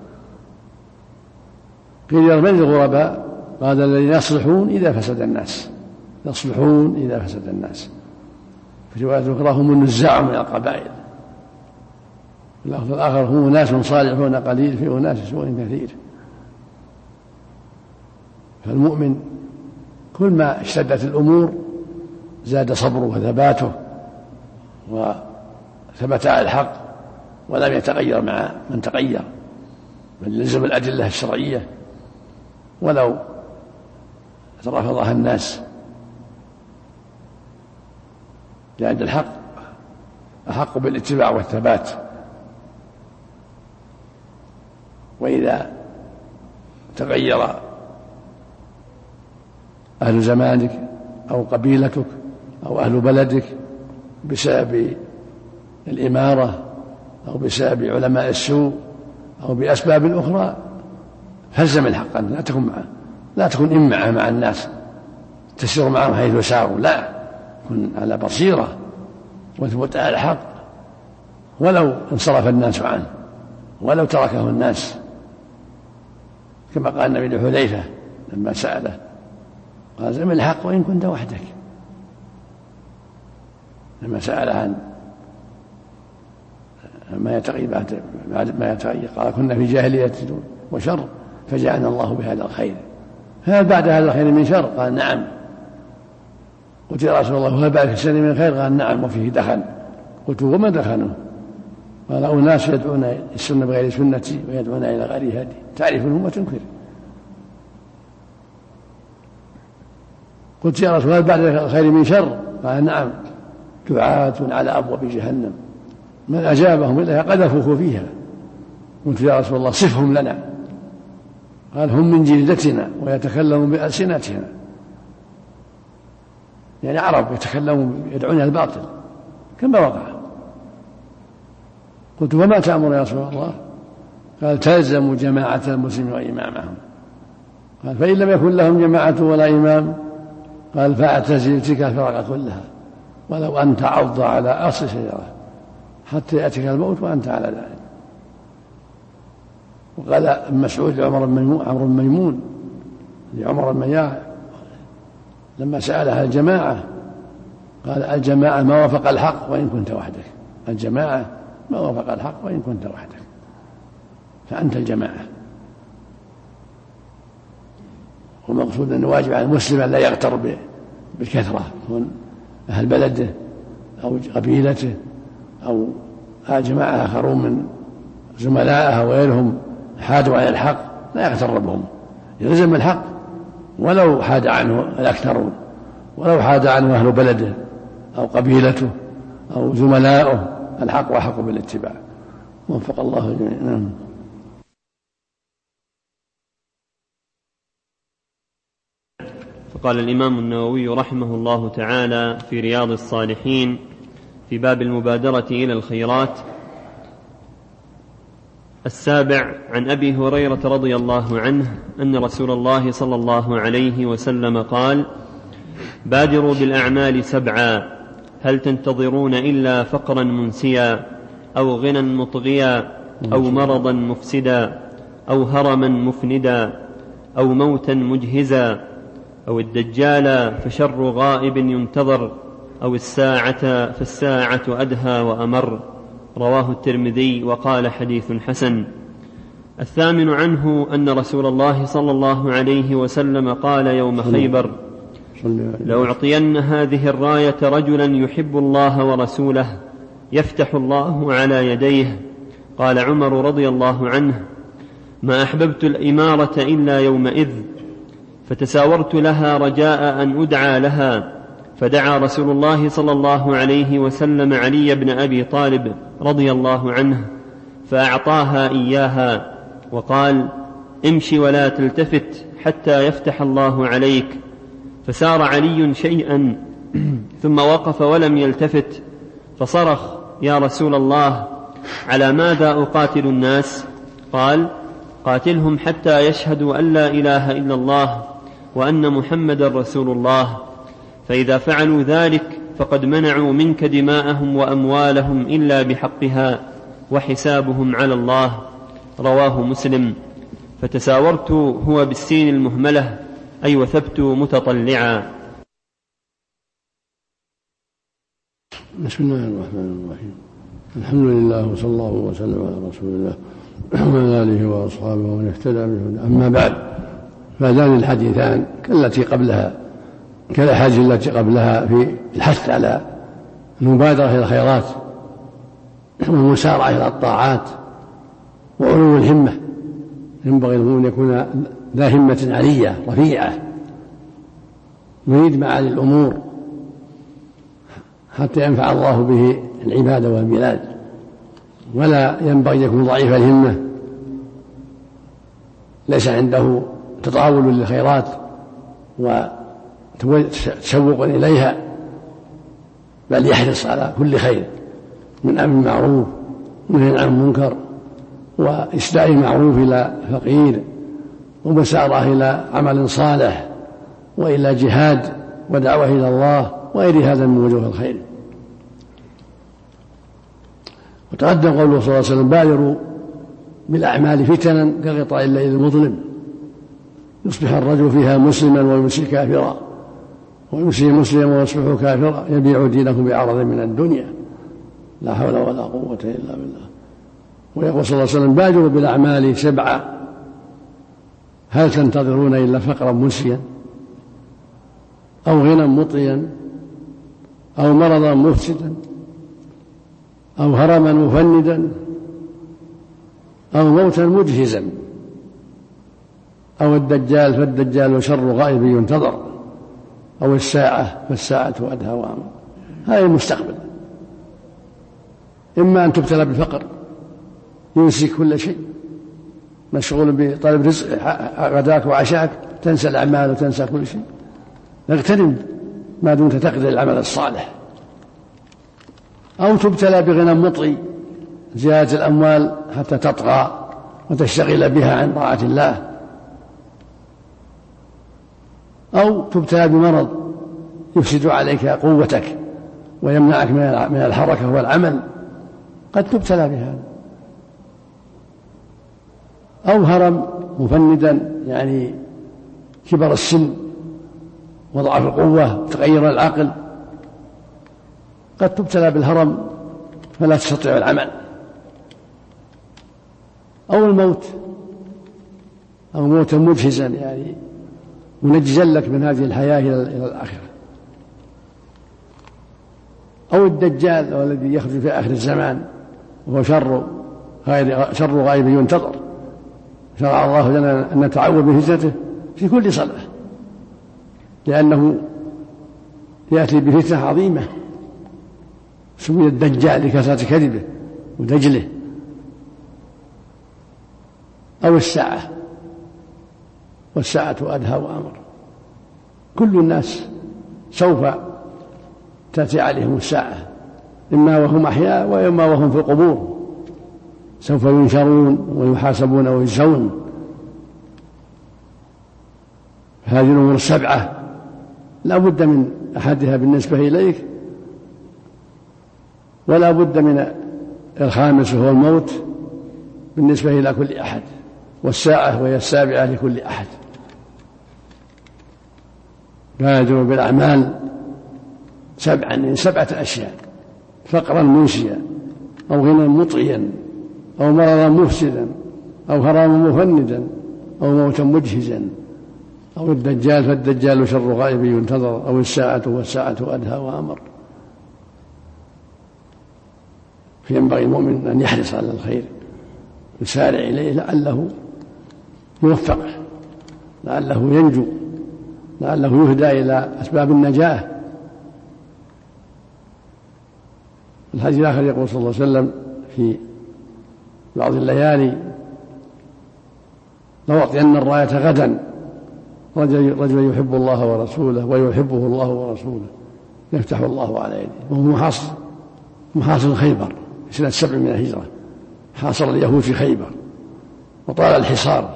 Speaker 2: قيل من الغرباء؟ قال: الذين يصلحون إذا فسد الناس، يصلحون إذا فسد الناس. في رواية أخرى: هم النزاع من القبائل. في اللفظ الآخر: هم ناس صالحون قليل في أناس سوء كثير. فالمؤمن كل ما اشتدت الأمور زاد صبره وثباته وثبت على الحق ولم يتغير مع من تغير، بل لزم الأدلة الشرعية ولو رفضها الناس، لأن الحق أحق بالاتباع والثبات. وإذا تغير أهل زمانك أو قبيلتك أو أهل بلدك بسبب الإمارة أو بسبب علماء السوء أو بأسباب أخرى، فالزم الحق، لا تكن معه، لا تكن إمعة مع الناس تسير معهم حيث ساروا، لا، كن على بصيرة وثبت على الحق ولو انصرف الناس عنه، ولو تركه الناس، كما قال النبي لحذيفة لما سأله قال: زم الحق وإن كنت وحدك. لما سأل عن ما يتقي بعد ما يتغير قال: كنا في جاهلية وشر فجعلنا الله بهذا الخير، هل بعد هذا الخير من شر؟ قال: نعم. قلت: يا رسول الله هل بعد الشر من خير؟ قال: نعم وفيه دخن. قلت: وما دخنه؟ قال: أناس يدعون السنة بغير سنتي ويدعون إلى غير هدي، تعرفهم وتنكر. قلت: يا رسول الله هل بعد الخير من شر؟ قال: نعم، دعاة على أبواب جهنم من أجابهم إليها قذفوه فيها. قلت: يا رسول الله صفهم لنا. قال: هم من جلدتنا ويتكلمون بألسنتنا، يعني عرب يتكلمون يدعون الباطل كما وقع. قلت: وما تأمر يا رسول الله؟ قال: تلزموا جماعة المسلمين وإمامهم. قال: فإن لم يكن لهم جماعة ولا إمام؟ قال: فاعتزل تلك الفرق كلها ولو أن تعض على أصل شجرة حتى يأتيك الموت وأنت على ذلك. وقال ابن مسعود لعمر بن ميمون لعمر بن مياه لما سألها الجماعة قال: الجماعة ما وافق الحق وإن كنت وحدك، الجماعة ما وافق الحق وإن كنت وحدك، فأنت الجماعة. ومقصود أن واجب على المسلم أن لا يغتر بالكثرة، يكون أهل بلده أو قبيلته أو جماعة آخرون من زملائها وغيرهم حادوا عن الحق لا يغتر بهم، يلزم الحق ولو حاد عنه الأكثرون، ولو حاد عنه أهل بلده أو قبيلته أو زملاؤه، الحق وحق بالاتباع. وفق الله جميعا.
Speaker 1: فقال الإمام النووي رحمه الله تعالى في رياض الصالحين: في باب المبادرة إلى الخيرات. السابع عن أبي هريرة رضي الله عنه أن رسول الله صلى الله عليه وسلم قال: بادروا بالأعمال سبعا، هل تنتظرون إلا فقرا منسيا أو غنى مطغيا أو مرضا مفسدا أو هرما مفندا أو موتا مجهزا أو الدجال فشر غائب ينتظر أو الساعة فالساعة أدهى وأمر. رواه الترمذي وقال حديث حسن. الثامن عنه أن رسول الله صلى الله عليه وسلم قال يوم خيبر: لأعطين هذه الراية رجلا يحب الله ورسوله يفتح الله على يديه. قال عمر رضي الله عنه: ما أحببت الإمارة إلا يومئذ، فتساورت لها رجاء أن أدعى لها، فدعا رسول الله صلى الله عليه وسلم علي بن أبي طالب رضي الله عنه فأعطاها إياها وقال: امشي ولا تلتفت حتى يفتح الله عليك. فسار علي شيئا ثم وقف ولم يلتفت، فصرخ: يا رسول الله، على ماذا أقاتل الناس؟ قال: قاتلهم حتى يشهدوا أن لا إله إلا الله وأن محمدا رسول الله، فإذا فعلوا ذلك فقد منعوا منك دماءهم وأموالهم إلا بحقها وحسابهم على الله. رواه مسلم. فتساورت هو بالسين المهملة أي وثبت متطلعا.
Speaker 2: بسم الله الرحمن الرحيم. الحمد لله وصلى الله وسلم على رسول الله وعلى آله وأصحابه ومن اهتدى بهداه. أما بعد، فهذان الحديثان كالتي قبلها كالأحاديث التي قبلها في الحث على المبادرة إلى الخيرات والمسارعة إلى الطاعات وعلو الهمة. ينبغي أن يكون ذا همة عالية رفيعة يريد معالي الأمور حتى ينفع الله به العباد والبلاد، ولا ينبغي أن يكون ضعيف الهمة ليس عنده تطاول للخيرات وتشوق إليها، بل يحرص على كل خير من أمر المعروف ونهي عن المنكر وإسداء المعروف إلى فقير ومسارعة إلى عمل صالح وإلى جهاد ودعوة إلى الله وغير هذا من وجوه الخير. وتقدم قوله صلى الله عليه وسلم: بادروا بالأعمال فتنا كغطاء الليل المظلم، يصبح الرجل فيها مسلما ويمسي كافرا ويمسي مسلما ويصبح كافرا يبيع دينه بعرض من الدنيا، لا حول ولا قوة إلا بالله. ويقول صلى الله عليه وسلم: بادروا بالأعمال سبعة، هل تنتظرون إلا فقرا منسيا أو غنى مطغيا أو مرضا مفسدا أو هرما مفندا أو موتا مجهزا أو الدجال فالدجال شر غائب ينتظر أو الساعة فالساعة أدهى وأمر. هذا المستقبل، إما أن تبتلى بالفقر ينسي كل شيء، مشغول بطلب رزق غداك وعشاك، تنسى الأعمال وتنسى كل شيء. اغتنم ما دمت تقدر العمل الصالح. أو تبتلى بغنى مطغي، زيادة الأموال حتى تطغى وتشتغل بها عن طاعة الله. أو تبتلى بمرض يفسد عليك قوتك ويمنعك من الحركة والعمل، قد تبتلى بهذا. أو هرم مفندا، يعني كبر السن وضعف القوة وتغير العقل، قد تبتلى بالهرم فلا تستطيع العمل. أو الموت، أو موتا مجهزا، يعني منجزا لك من هذه الحياة إلى الآخرة. أو الدجال الذي يخرج في آخر الزمان وهو شر غير شر غائب ينتظر. شرع الله لنا أن نتعوذ بفتنته في كل صلاة، لأنه يأتي بفتنة عظيمة سمي الدجال لكثرة كذبه ودجله. أو الساعة، والساعة أدهى وأمر. كل الناس سوف تأتي عليهم الساعة، إما وهم أحياء وإما وهم في القبور، سوف ينشرون ويحاسبون ويجزون. هذه الأمور السبعة لا بد من أحدها بالنسبة إليك، ولا بد من الخامس وهو الموت بالنسبة إلى كل أحد، والساعة وهي السابعة لكل أحد. بادروا بالأعمال سبعا من سبعة أشياء: فقرا منسيا، أو غنى مطغيا، أو مرضا مفسدا، أو هراما مفندا، أو موتا مجهزا، أو الدجال فالدجال شر غائب ينتظر، أو الساعة والساعة أدهى وأمر. فينبغي المؤمن أن يحرص على الخير، يسارع إليه لعله يوفق، لعله ينجو، لعله يهدى إلى أسباب النجاة. الحديث الآخر يقول صلى الله عليه وسلم في بعض الليالي: لأعطين الراية غدا رجل يحب الله ورسوله ويحبه الله ورسوله يفتح الله على يده. وهو محاصر محاصر خيبر في سنة سبع من الهجرة، حاصر اليهود في خيبر وطال الحصار.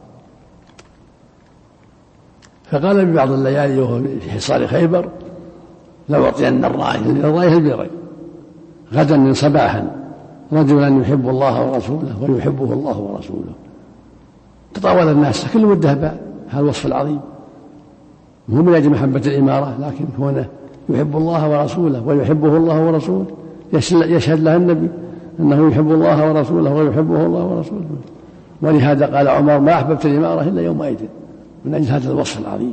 Speaker 2: فقال ببعض الليالي وهو في حصار خيبر: لأعطين الراية، الراية البيضاء، غدا صباحا رجلا يحب الله ورسوله ويحبه الله ورسوله. تطاول الناس كل مدة بهذا الوصف العظيم، مو من أجل محبة الإمارة، لكن كونه يحب الله ورسوله ويحبه الله ورسوله، يشهد له النبي أنه يحب الله ورسوله ويحبه الله ورسوله. ولهذا قال عمر: ما أحببت الإمارة إلا يومئذ، من أجل هذا الوصف العظيم.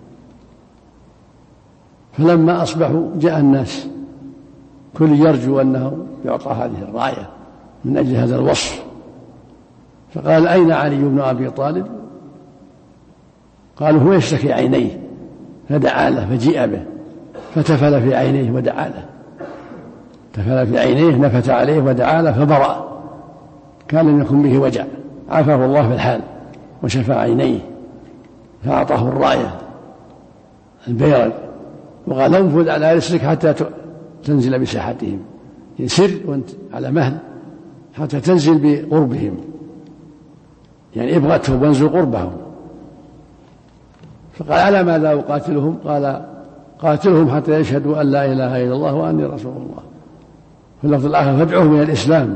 Speaker 2: فلما أصبحوا جاء الناس كل يرجو أنه يعطى هذه الراية من أجل هذا الوصف. فقال: أين علي بن أبي طالب؟ قالوا: هو يشتكي عينيه. فدعا له فجيء به، فتفل في عينيه ودعا له، تفل في عينيه نفت عليه ودعا له فبرأ، كان لم يكن به وجع، عافاه الله في الحال وشفى عينيه، فأعطاه الراية البيضاء وقال: انفذ على رسلك حتى تنزل بساحتهم، يسر وانت على مهل حتى تنزل بقربهم، يعني ابغتهم وانزل قربهم. فقال: على ماذا أقاتلهم؟ قال: قاتلهم حتى يشهدوا أن لا إله إلا الله وأني رسول الله. في اللفظ الآخر: فادعوهم إلى الإسلام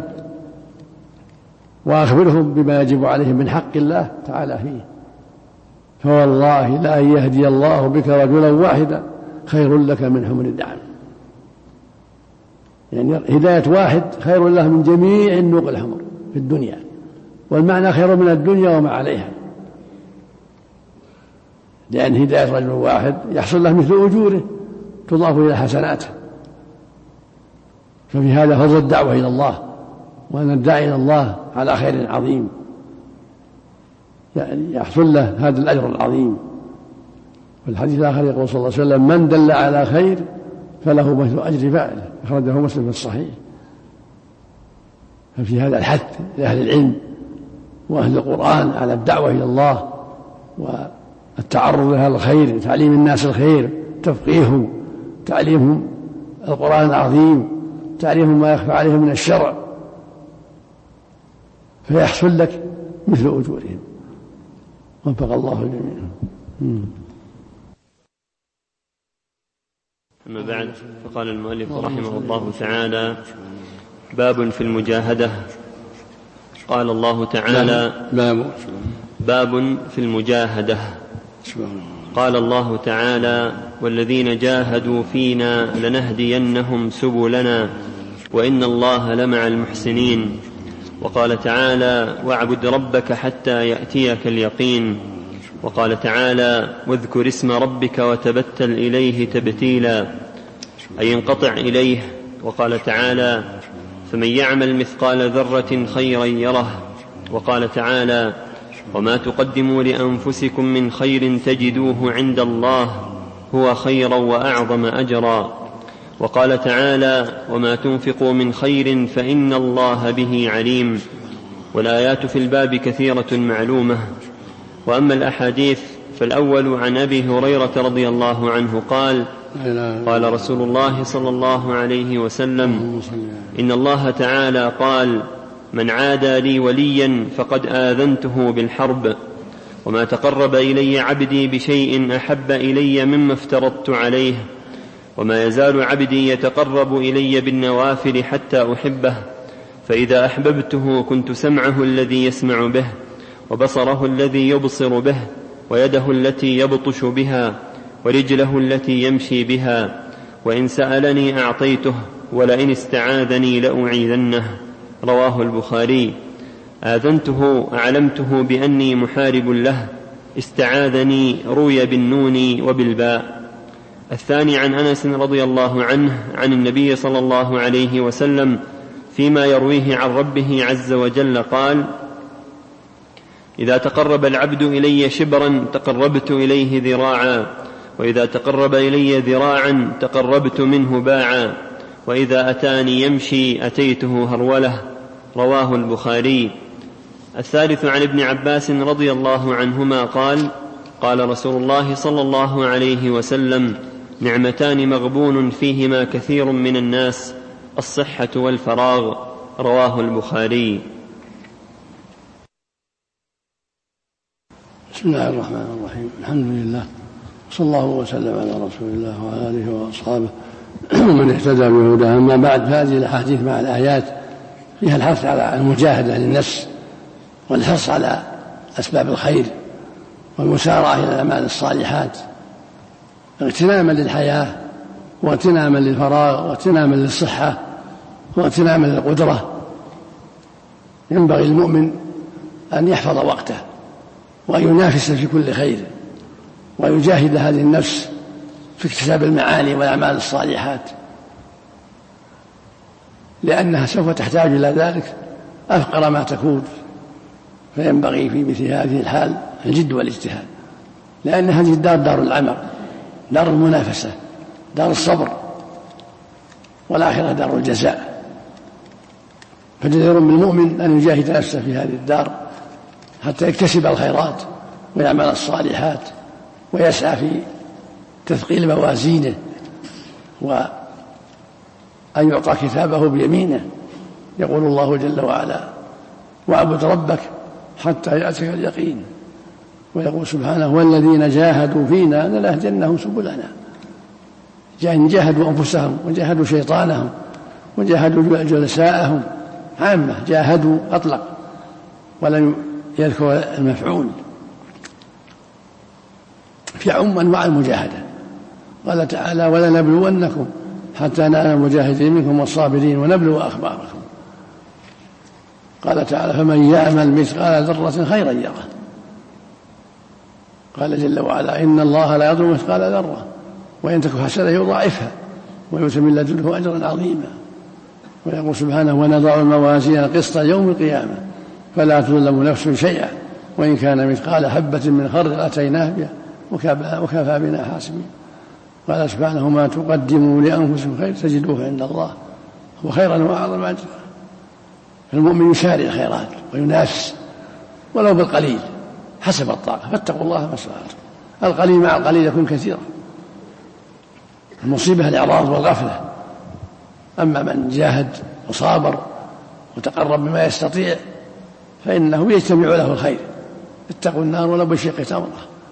Speaker 2: وأخبرهم بما يجب عليهم من حق الله تعالى فيه، فوالله لأن يهدي الله بك رجلا واحدا خير لك من حمر النعم. يعني هداية واحد خير له من جميع النوق الحمر في الدنيا، والمعنى خير من الدنيا وما عليها، لأن هداية رجل واحد يحصل له مثل أجوره تضاف إلى حسناته. ففي هذا فضل الدعوة إلى الله، وأن الداعي إلى الله على خير عظيم يعني يحصل له هذا الأجر العظيم. والحديث الآخر يقول صلى الله عليه وسلم: من دل على خير فله مثل أجر فاعله، أخرجه مسلم في الصحيح. ففي هذا الحث لأهل العلم وأهل القرآن على الدعوة إلى الله والتعرض لهذا الخير، تعليم الناس الخير، تفقيههم، تعليمهم القرآن العظيم، تعليمهم ما يخفى عليهم من الشرع، فيحصل لك مثل أجورهم. وفق الله الجميع.
Speaker 1: أما بعد، فقال المؤلف رحمه الله تعالى: باب في المجاهدة. قال الله تعالى: باب في المجاهدة. قال الله تعالى: والذين جاهدوا فينا لنهدينهم سبلنا وإن الله لمع المحسنين. وقال تعالى: واعبد ربك حتى يأتيك اليقين. وقال تعالى: واذكر اسم ربك وتبتل إليه تبتيلا، أي انقطع إليه. وقال تعالى: فمن يعمل مثقال ذرة خيرا يره. وقال تعالى: وما تقدموا لأنفسكم من خير تجدوه عند الله هو خيرا وأعظم أجرا. وقال تعالى: وما تنفقوا من خير فإن الله به عليم. والآيات في الباب كثيرة معلومة. وأما الأحاديث فالأول عن أبي هريرة رضي الله عنه قال: قال رسول الله صلى الله عليه وسلم: إن الله تعالى قال: من عادى لي وليا فقد آذنته بالحرب. وما تقرب إلي عبدي بشيء أحب إلي مما افترضت عليه. وما يزال عبدي يتقرب إلي بالنوافل حتى أحبه، فإذا أحببته كنت سمعه الذي يسمع به، وبصره الذي يبصر به، ويده التي يبطش بها، ورجله التي يمشي بها. وإن سألني أعطيته، ولئن استعاذني لأعيذنه. رواه البخاري. آذنته أعلمته بأني محارب له، استعاذني روي بالنون وبالباء. الثاني عن أنس رضي الله عنه عن النبي صلى الله عليه وسلم فيما يرويه عن ربه عز وجل قال: إذا تقرب العبد إلي شبرا تقربت إليه ذراعا، وإذا تقرب إلي ذراعا تقربت منه باعا، وإذا أتاني يمشي أتيته هرولة. رواه البخاري. الثالث عن ابن عباس رضي الله عنهما قال: قال رسول الله صلى الله عليه وسلم: نعمتان مغبون فيهما كثير من الناس، الصحة والفراغ. رواه البخاري.
Speaker 2: بسم الله الرحمن الرحيم. الحمد لله، صلى الله وسلم على رسول الله وعلى آله وأصحابه ومن اهتدى بهداه. أما بعد، فهذه الأحاديث مع الآيات فيها الحث على المجاهدة للنفس، والحرص على أسباب الخير، والمسارعة إلى الأعمال الصالحات، اغتناما للحياة، واغتناما للفراغ، واغتناما للصحة، واغتناما للقدرة. ينبغي المؤمن أن يحفظ وقته، وأن ينافس في كل خير، ويجاهد هذه النفس في اكتساب المعالي والأعمال الصالحات، لأنها سوف تحتاج إلى ذلك أفقر ما تكون. فينبغي في مثل هذه الحال الجد والاجتهاد، لأن هذه الدار دار العمل، دار المنافسة، دار الصبر، والآخرة دار الجزاء. فجدير بالمؤمن أن يجاهد نفسه في هذه الدار حتى يكتسب الخيرات ويعمل الصالحات، ويسعى في تثقيل موازينه، وأن يعطى كتابه بيمينه. يقول الله جل وعلا: واعبد ربك حتى يأتيك اليقين. ويقول سبحانه: والذين جاهدوا فينا لنهدينهم سبلنا. جاهدوا أنفسهم، وجاهدوا شيطانهم، وجاهدوا جلساءهم، عامة جاهدوا أطلق، ولم يذكر المفعول، في عم أنواع المجاهدة. قال تعالى: ولنبلونكم حتى نعلم المجاهدين منكم والصابرين ونبلو أخباركم. قال تعالى: فمن يعمل مثقال ذرة خيرا يره. قال جل وعلا: إن الله لا يظلم مثقال ذرة وإن تك حسنة يضاعفها ويؤتي من لدنه أجرا عظيما. ويقول سبحانه: ونضع الموازين القسط يوم القيامة فلا تظلم نفس شيئا وإن كان مثقال حبة من خردل أتيناه بها وكفى بنا حاسبين. قال سبحانه: ما تقدموا لأنفسكم خير تجدوه عند الله هو خيرا وأعظم أجرا. المؤمن يسارع الخيرات وينافس ولو بالقليل حسب الطاقة، فاتقوا الله ما استطعتم. القليل مع القليل يكون كثيرا. المصيبة الإعراض والغفلة. أما من جاهد وصابر وتقرب بما يستطيع فإنه يجتمع له الخير. اتقوا النار ولو بشق تمرة.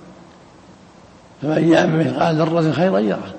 Speaker 2: فمن يعمل مثقال ذرة خيرا يره.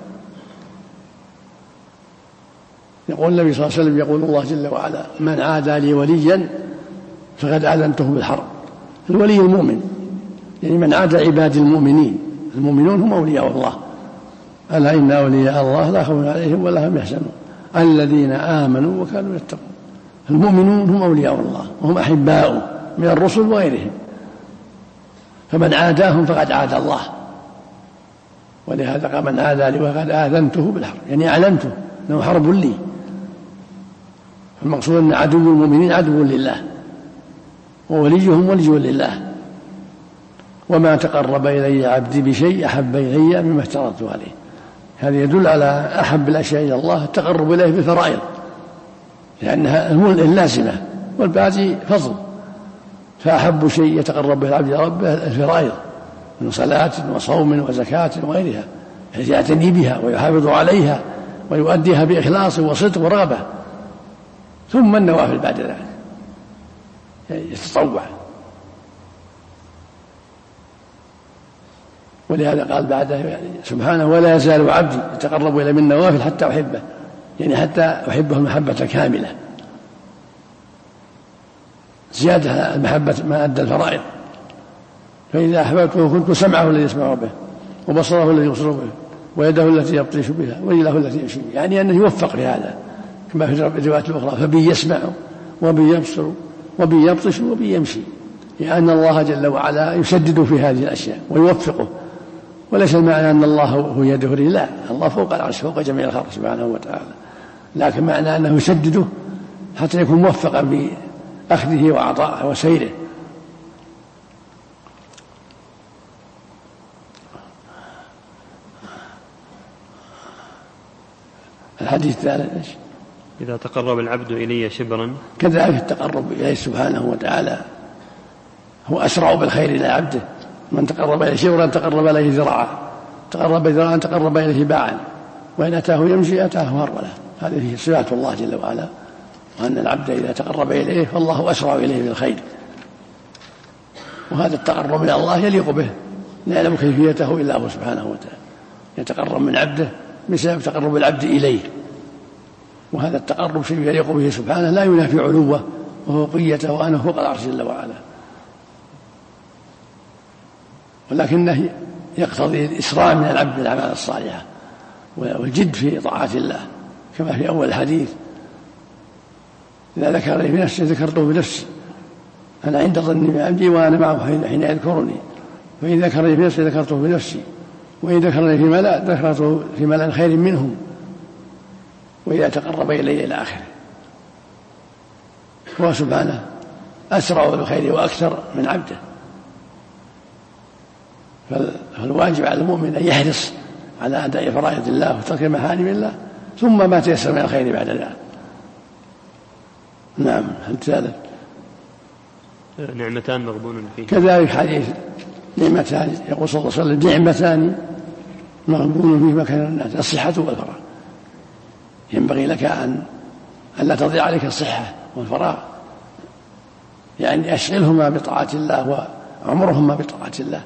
Speaker 2: يقول النبي صلى الله عليه وسلم: يقول الله جل وعلا: من عادى لي وليا فقد آذنته بالحرب. الولي المؤمن، يعني من عادى عباد المؤمنين. المؤمنون هم أولياء الله. ألا إن أولياء الله لا خوف عليهم ولا هم يحزنون الذين آمنوا وكانوا يتقون. المؤمنون هم أولياء الله وهم أحباؤه من الرسل وغيرهم. فمن عاداهم فقد عادى الله. ولهذا قال: من عادى لي فقد آذنته بالحرب، يعني أعلنته أنه حرب لي. المقصود أن عدو المؤمنين عدو لله، ووليهم ولي لله. وما تقرب إلي عبدي بشيء أحب إلي مما افترضت عليه. هذا يدل على أحب الأشياء إلى الله التقرب إليه بالفرائض، لأنها اللازمة، والباقي فضل. فأحب شيء يتقرب به العبد إلى ربه الفرائض من صلاة وصوم وزكاة وغيرها. يعتني بها ويحافظ عليها ويؤديها بإخلاص وصدق ورغبة، ثم النوافل بعد ذلك يتطوع. ولهذا قال بعده سبحانه ولا يزال عبدي يتقرب إلي من نوافل حتى أحبه، يعني حتى أحبه المحبة كاملة، زيادة المحبة ما أدى الفرائض. فإذا أحببته كنت سمعه الذي يسمع به وبصره الذي يبصر به ويده التي يبطش بها ورجله التي يمشي، يعني أنه يوفق في هذا كما في الروايات الأخرى، فبي يسمع وبي يبصر وبي يبطش وبي يمشي، لأن الله جل وعلا يسدد في هذه الأشياء ويوفقه. وليس المعنى أن الله هو يده، لا، الله فوق العرش فوق جميع الخلق سبحانه وتعالى، لكن معنى أنه يسدده حتى يكون موفقا بأخذه وعطائه وسيره. الحديث الثالث
Speaker 1: إذا تقرب العبد إلي شبرا،
Speaker 2: كذلك التقرب إليه سبحانه وتعالى هو أسرع بالخير إلى عبده. من تقرب إليه شبرا تقرب إليه ذراعا، تقرب ذراعا تقرب إليه باعا، وإن أتاه يمشي أتاه هرولا. هذه هي صفات الله جل وعلا، وأن العبد إذا تقرب إليه فالله أسرع إليه بالخير. وهذا التقرب إلى الله يليق به، لا يعلم كيفيته إلا هو سبحانه وتعالى. يتقرب من عبده بسبب تقرب العبد إليه، وهذا التقرب شيء يليق به سبحانه، لا ينافي علوه وفوقيته وأنه فوق العرش جل وعلا، ولكنه يقتضي الإسراع من العبد بالأعمال الصالحة والجد في طاعة الله، كما في أول الحديث إذا ذكرني في نفسي ذكرته بنفسي، أنا عند ظني بعبدي وأنا معه حين يذكرني، فإن ذكرني في نفسي ذكرته بنفسي، وإن ذكرني في ملأ ذكرته في ملأ خير منهم، وإذا تقرب إلي إلى آخره. هو سبحانه أسرع بالخير وأكثر من عبده، فالواجب على المؤمن أن يحرص على أداء فرائض الله وترك محارم الله، ثم ما تيسر من الخير بعد ذلك. نعم. الثالث
Speaker 1: نعمتان مغبون فيه،
Speaker 2: كذلك حديث نعمتان يقول صلى الله عليه وسلم نعمتان مغبون فيه مكان الناس، الصحة والفراغ. ينبغي لك أن لا تضيع عليك الصحة والفراغ، يعني أشغلهما بطاعة الله وعمرهما بطاعة الله.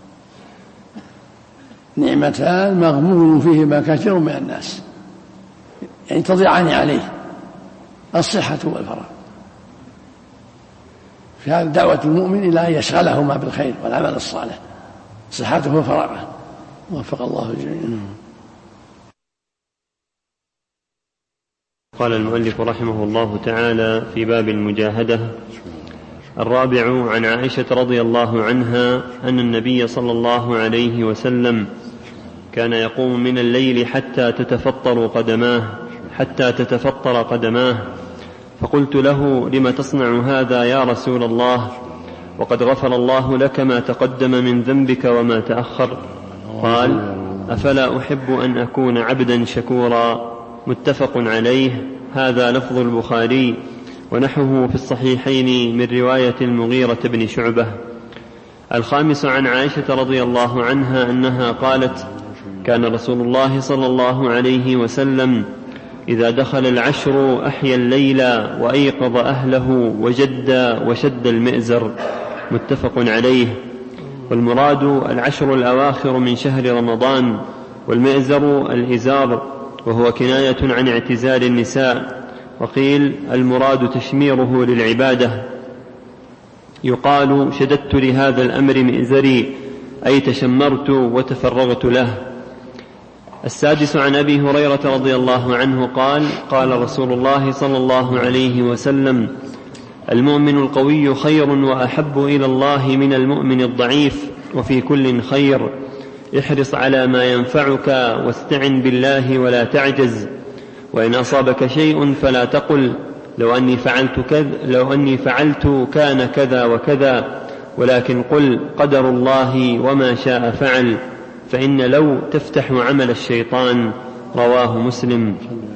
Speaker 2: نعمتان مغبون فيهما كثير من الناس، يعني تضيعان عليه، الصحة والفراغ. في هذه دعوة المؤمن إلى أن يشغلهما بالخير والعمل الصالح، صحته وفراغه. وفق الله الجميع.
Speaker 1: قال المؤلف رحمه الله تعالى في باب المجاهدة: الرابع عن عائشة رضي الله عنها أن النبي صلى الله عليه وسلم كان يقوم من الليل حتى تتفطر قدماه حتى تتفطر قدماه فقلت له: لم تصنع هذا يا رسول الله وقد غفر الله لك ما تقدم من ذنبك وما تأخر؟ قال: أفلا أحب أن أكون عبدا شكورا. متفق عليه. هذا لفظ البخاري، ونحوه في الصحيحين من رواية المغيرة بن شعبة. الخامس عن عائشة رضي الله عنها أنها قالت: كان رسول الله صلى الله عليه وسلم إذا دخل العشر أحيا الليل وأيقظ أهله وجد وشد المئزر. متفق عليه. والمراد العشر الأواخر من شهر رمضان، والمئزر الإزار، وهو كناية عن اعتزال النساء. وقيل المراد تشميره للعبادة، يقال: شددت لهذا الأمر مئزري، أي تشمرت وتفرغت له. السادس عن أبي هريرة رضي الله عنه قال: قال رسول الله صلى الله عليه وسلم: المؤمن القوي خير وأحب إلى الله من المؤمن الضعيف، وفي كل خير. احرص على ما ينفعك واستعن بالله ولا تعجز، وإن أصابك شيء فلا تقل لو أني فعلت كذا لو أني فعلت كان كذا وكذا، ولكن قل قدر الله وما شاء فعل، فإن لو تفتح عمل الشيطان. رواه مسلم.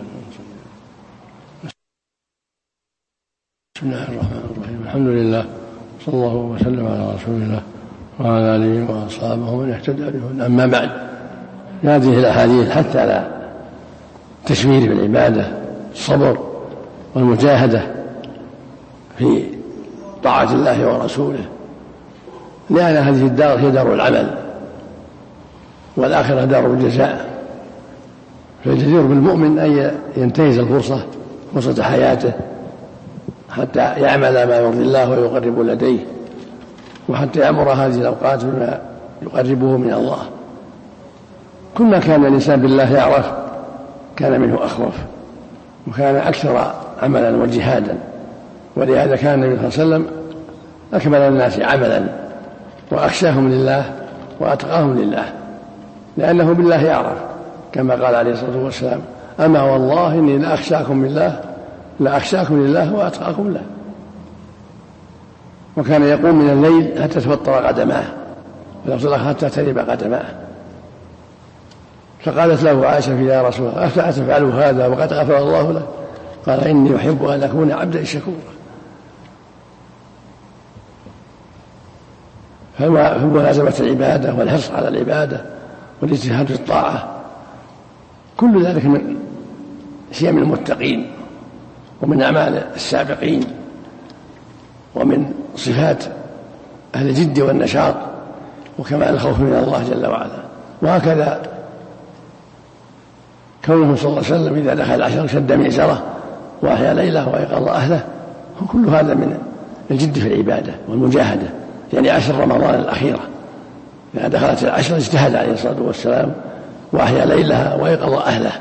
Speaker 2: بسم الله الرحمن الرحيم. الحمد لله، صلى الله وسلم على رسول الله وعلى آله وأصحابه ومن اهتدى بهداه. أما بعد، هذه الأحاديث حتى على تشوير في العبادة، الصبر والمجاهدة في طاعة الله ورسوله، لأن هذه الدار هي دار العمل والآخرة دار الجزاء. فالجدير بالمؤمن أن ينتهز الفرصة فرصة حياته حتى يعمل ما يرضي الله ويقرب لديه، وحتى يأمر هذه الأوقات بما يقربه من الله. كلما كان الإنسان بالله يعرف كان منه أخوف وكان أكثر عملا وجهادا، ولهذا كان النبي صلى الله عليه وسلم أكمل الناس عملا وأخشاهم لله وأتقاهم لله، لأنه بالله يعرف، كما قال عليه الصلاة والسلام: أما والله إني لأخشاكم بالله لأخشاكم لله وأتقاكم له. وكان يقوم من الليل حتى تفطر قدماه، حتى ترب قدماه. فقالت له عائشة: يا رسول الله أفلا تفعل هذا وقد غفر الله له؟ قال: إني أحب أن أكون عبدا شكورا. فملازمة العبادة والحرص على العبادة والاجتهاد في الطاعة كل ذلك من شيم المتقين ومن أعمال السابقين ومن صفات أهل الجد والنشاط وكمال الخوف من الله جل وعلا. وهكذا كونه صلى الله عليه وسلم إذا دخل العشر شد مئزره وأحيا ليله وأيقظ أهله، كل هذا من الجد في العبادة والمجاهدة. يعني عشر رمضان الأخيرة إذا دخلت العشر اجتهد عليه الصلاة والسلام وأحيا ليلها وأيقظ أهله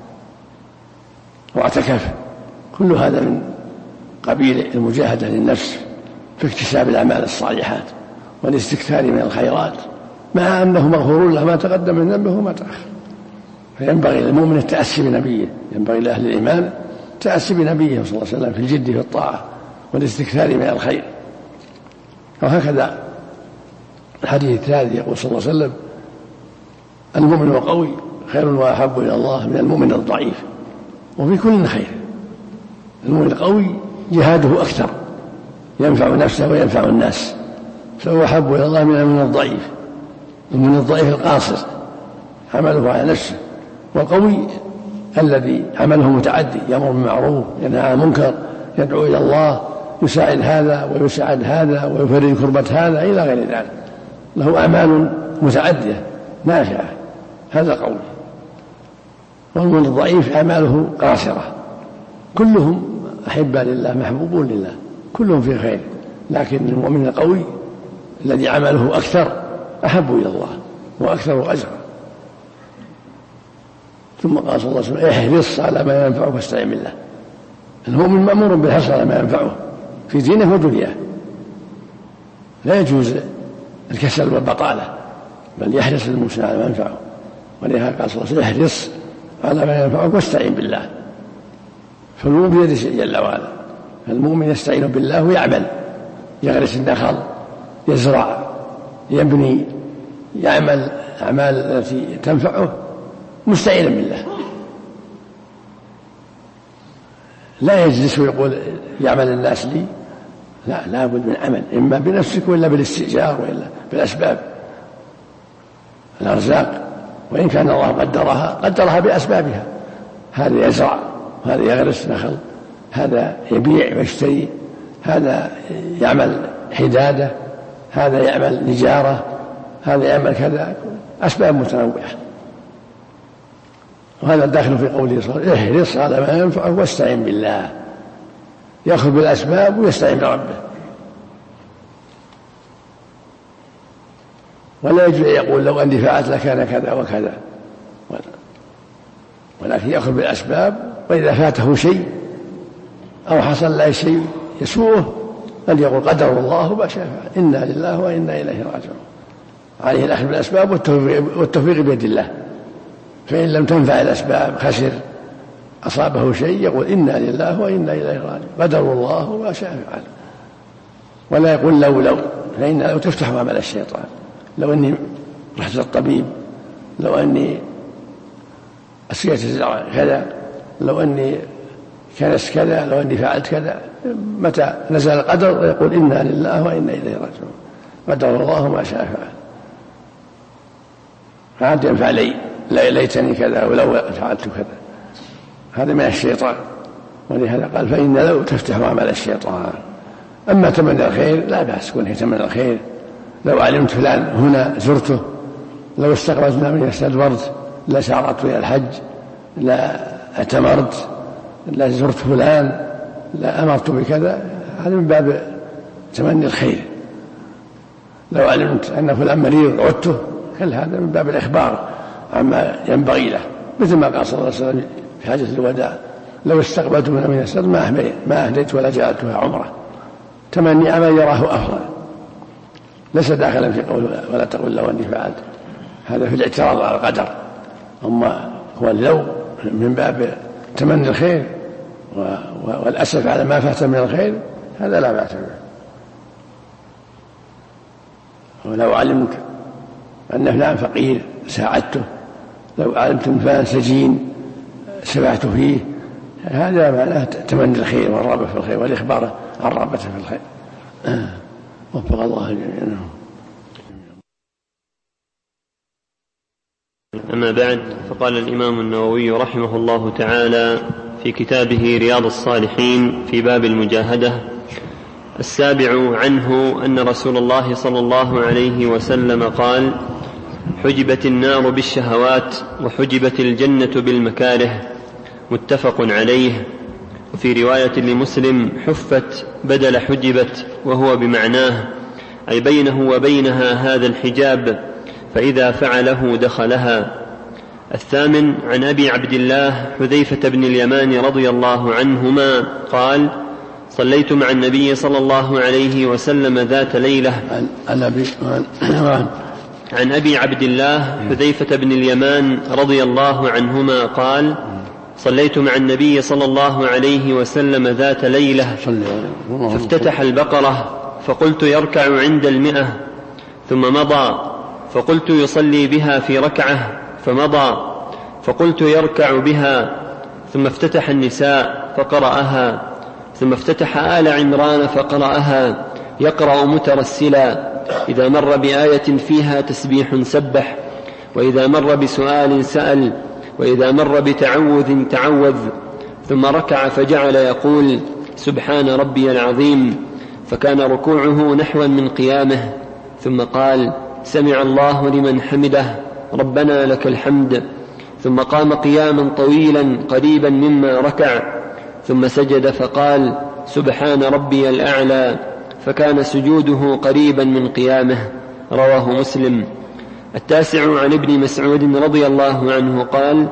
Speaker 2: واعتكف. كل هذا من قبيل المجاهدة للنفس في اكتساب الأعمال الصالحات والاستكثار من الخيرات، مع أنه مغفور له ما تقدم من ذنبه وما تأخر. فينبغي للمؤمن التأسي بنبيه، ينبغي لأهل الإيمان التأسي بنبيه صلى الله عليه وسلم في الجد في الطاعة والاستكثار من الخير. وهكذا الحديث الثالث يقول صلى الله عليه وسلم: المؤمن القوي خير وأحب إلى الله من المؤمن الضعيف، وفي كل خير. المؤمن القوي جهاده أكثر، ينفع نفسه وينفع الناس، فهو أحب إلى الله من المؤمن الضعيف. المؤمن الضعيف القاصر عمله على نفسه، والقوي الذي عمله متعدي، يأمر بالمعروف ينهى عن المنكر يدعو إلى الله، يساعد هذا ويساعد هذا ويفرج كربة هذا إلى غير ذلك، له أعمال متعدية نافعة، هذا قوي. والمؤمن الضعيف أعماله قاصرة، كلهم أحبة لله محبوبون لله، كلهم في خير، لكن المؤمن القوي الذي عمله أكثر أحب إلى الله وأكثر أجرا. ثم قال صلى الله عليه وسلم: احرص على ما ينفعك واستعن بالله. المؤمن مأمور بالحرص على ما ينفعه في دينه ودنياه، لا يجوز الكسل والبطالة، بل يحرص المسلم على ما ينفعه. ولهذا قال صلى الله عليه وسلم: احرص على ما ينفعك واستعن بالله. فالمؤمن بيده جل وعلا، المؤمن يستعين بالله ويعمل، يغرس النخل، يزرع، يبني، يعمل أعمال التي تنفعه مستعينا بالله، لا يجلس ويقول يعمل الناس لي، لا، لا بد من عمل، إما بنفسك وإلا بالاستئجار وإلا بالأسباب الأرزاق. وإن كان الله قدرها قدرها بأسبابها، هذا يزرع، هذا يغرس نخل، هذا يبيع ويشتري، هذا يعمل حدادة، هذا يعمل نجارة، هذا يعمل كذا، أسباب متنوعة. وهذا داخل في قوله صلى الله عليه وسلم: احرص على ما ينفعك واستعن بالله. يأخذ بالأسباب ويستعين بربه، ولا يجوز يقول لو أني فعلت لكان كذا وكذا، ولكن يأخذ بالأسباب. وإذا فاته شيء أو حصل له شيء يسوءه أن يقول قدر الله ما شاء فعل، إنا لله وإنا إليه راجعون. عليه الأخذ بالأسباب والتوفيق بيد الله. فإن لم تنفع الأسباب خسر، أصابه شيء، يقول إنا لله وإنا إليه راجعون، قدر الله وما شاء فعل. ولا يقول لو لو، فإن لو تفتح عمل الشيطان. لو أني رحت للطبيب، لو أني أسقيت الزرع كذا، لو أني كنست كذا، لو أني فعلت كذا. متى نزل القدر يقول إنا لله وإنا إليه راجعون، قدر الله ما شاء فعل. فعاد ينفع لي ليتني كذا ولو فعلت كذا، هذا من الشيطان، ولهذا قال فإن لو تفتح عمل الشيطان. أما تمنى الخير لا بأس، كون يتمنى الخير، لو علمت فلان هنا زرته، لو استقبلت من استدبرت، لا سارت إلى الحج، لا اعتمرت، لا زرت فلان، لا أمرت بكذا، هذا من باب تمني الخير. لو علمت أن فلان مريض عدته، كل هذا من باب الإخبار عما ينبغي له، مثل ما قال صلى الله عليه وسلم في حاجة الوداع لو استقبلت من من السر ما أهديت ولا جعلتها عمره. تمني عما يراه أفضل، ليس داخلا في قول ولا تقول لو أني فعلت، هذا في الاعتراض على القدر. أما هو لو من باب تمني الخير والأسف على ما فات من الخير، هذا لا بأس به. ولو علمت أن فلان فقير ساعدته، لو علمت أن فلان سجين سمعت فيه، هذا معناه تمني الخير والرغبة في الخير والإخبار عن رغبته في الخير. وفق الله جميعا.
Speaker 1: أما بعد، فقال الإمام النووي رحمه الله تعالى في كتابه رياض الصالحين في باب المجاهدة: السابع عنه أن رسول الله صلى الله عليه وسلم قال: حجبت النار بالشهوات وحجبت الجنة بالمكاره، متفق عليه. وفي رواية لمسلم: حفت بدل حجبت، وهو بمعناه، أي بينه وبينها هذا الحجاب، فإذا فعله دخلها. الثامن عن أبي عبد الله حذيفة بن اليمان رضي الله عنهما قال: صليت مع النبي صلى الله عليه وسلم ذات ليلة.
Speaker 2: عن أبي
Speaker 1: عن أبي عبد الله حذيفة بن اليمان رضي الله عنهما قال: صليت مع النبي صلى الله عليه وسلم ذات ليلة، فافتتح البقرة، فقلت يركع عند المئة، ثم مضى، فقلت يصلي بها في ركعة، فمضى، فقلت يركع بها، ثم افتتح النساء فقرأها، ثم افتتح آل عمران فقرأها، يقرأ مترسلا، إذا مر بآية فيها تسبيح سبح، وإذا مر بسؤال سأل، وإذا مر بتعوذ تعوذ، ثم ركع فجعل يقول: سبحان ربي العظيم، فكان ركوعه نحوا من قيامه، ثم قال: سمع الله لمن حمده، ربنا لك الحمد، ثم قام قياما طويلا قريبا مما ركع، ثم سجد فقال: سبحان ربي الأعلى، فكان سجوده قريبا من قيامه. رواه مسلم. التاسع عن ابن مسعود رضي الله عنه قال: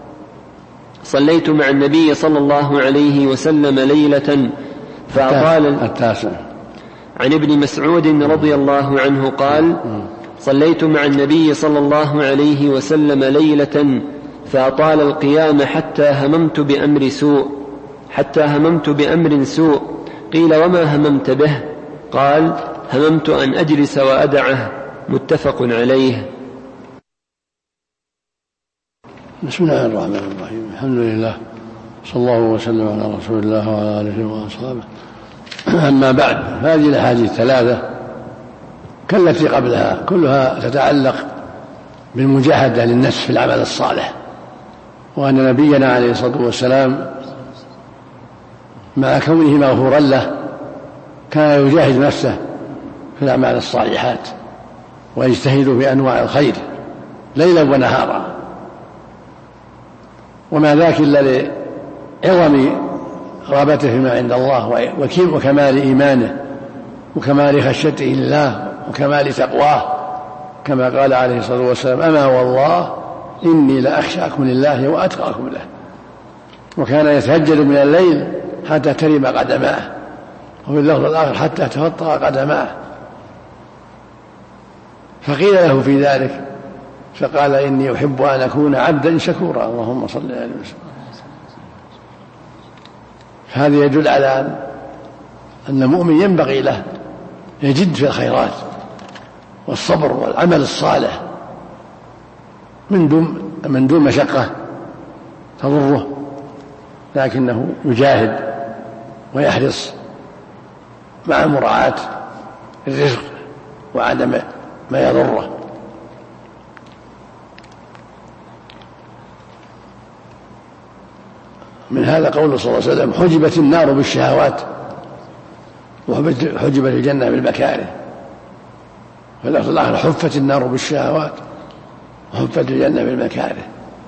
Speaker 1: صليت مع النبي صلى الله عليه وسلم ليلة فأطال.
Speaker 2: التاسع
Speaker 1: عن ابن مسعود رضي الله عنه قال: صليت مع النبي صلى الله عليه وسلم ليلة فأطال القيام حتى هممت بأمر سوء حتى هممت بأمر سوء قيل: وما هممت به؟ قال: هممت أن أجلس وأدعه. متفق عليه.
Speaker 2: بسم الله الرحمن الرحيم. الحمد لله، صلى الله وسلم على رسول الله وعلى آله وأصحابه. أما بعد، هذه الأحاديث الثلاثة كالتي قبلها كلها تتعلق بالمجاهدة للنفس في العمل الصالح، وأن نبينا عليه الصلاة والسلام مع كونه مغفورا له كان يجاهد نفسه في الأعمال الصالحات ويجتهد في أنواع الخير ليلا ونهارا، وما ذاك إلا لعظم رغبته فيما عند الله وكمال إيمانه وكمال خشيته لله وكمال تقواه، كما قال عليه الصلاة والسلام: أما والله إني لأخشاكم لله وأتقاكم له. وكان يتهجد من الليل حتى ترم قدماه، وفي اللفظ الآخر حتى تفطر قدماه. فقيل له في ذلك فقال: إني أحب أن أكون عبدا شكورا. اللهم صل على وسلم. فهذا يدل على أن المؤمن ينبغي له يجد في الخيرات والصبر والعمل الصالح من دون من دون مشقة تضره، لكنه يجاهد ويحرص مع مراعاة الرزق وعدم ما يضره. من هذا قول صلى الله عليه وسلم: حجبت النار بالشهوات وحجبت الجنة بالمكاره. فاللفظ الآخر: حفت النار بالشهوات وحفت الجنة بالمكاره،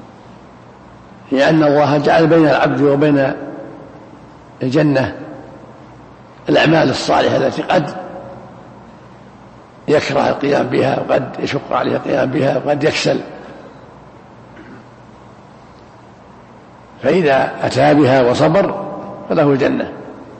Speaker 2: لأن الله جعل بين العبد وبين الجنة الأعمال الصالحة التي قد يكره القيام بها وقد يشق عليه القيام بها وقد يكسل، فإذا أتى بها وصبر فله الجنة.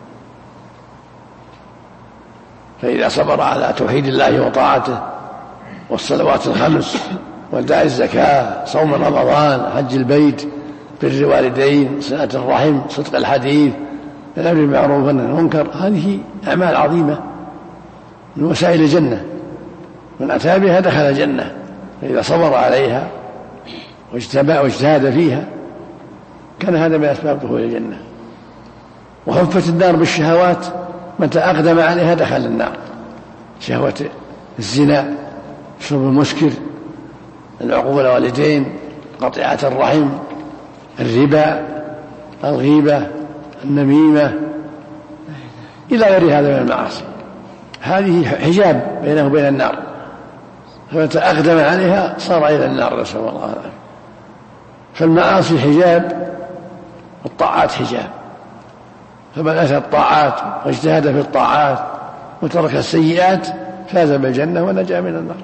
Speaker 2: فإذا صبر على توحيد الله وطاعته والصلوات الخمس وإيتاء الزكاة صوم رمضان حج البيت بر الوالدين صلة الرحم صدق الحديث الأمر بالمعروف والنهي عن المنكر، هذه أعمال عظيمة من وسائل الجنة، من أتى بها دخل الجنة. فإذا صبر عليها واجتهد فيها كان هذا من أسباب دخول الجنة. وحفت النار بالشهوات، متى أقدم عليها دخل النار: شهوة الزنا، شرب المسكر، العقوق الوالدين، قطيعة الرحم، الربا، الغيبة، النميمة، إلى غير هذا من المعاصي. هذه حجاب بينه وبين النار، فمتى أقدم عليها صار إلى النار، نسأل الله العافية. فالمعاصي حجاب والطاعات حجاب، فمن أتى الطاعات واجتهد في الطاعات وترك السيئات فاز بالجنة ونجا من النار.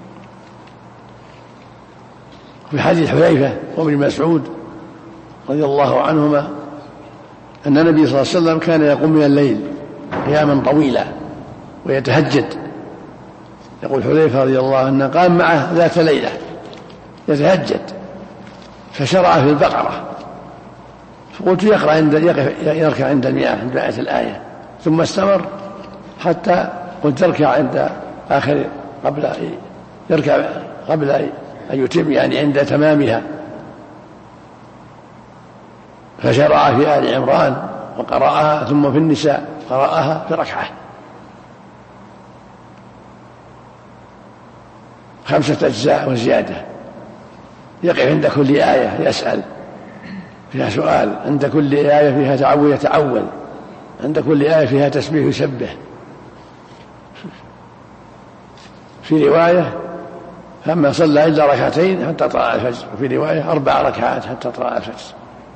Speaker 2: في حديث حذيفة وابن مسعود رضي الله عنهما أن النبي صلى الله عليه وسلم كان يقوم من الليل قياما طويلا ويتهجد. يقول حذيفة رضي الله عنه: قام معه ذات ليلة يتهجد فشرع في البقرة، فقلت يقرأ عند يركع عند المئة عند آية الآية، ثم استمر حتى قلت يركع عند آخر قبل يركع قبل أن يتم، يعني عند تمامها، فشرع في آل عمران وقرأها، ثم في النساء قرأها في ركعة خمسة أجزاء وزيادة. يقف عند كل آية يسأل فيها سؤال، عند كل آية فيها تعوذ يتعوذ، عند كل آية فيها تسبيح يسبح. في رواية: فما صلى إلا ركعتين حتى طلع الفجر، وفي رواية: أربع ركعات حتى طلع الفجر.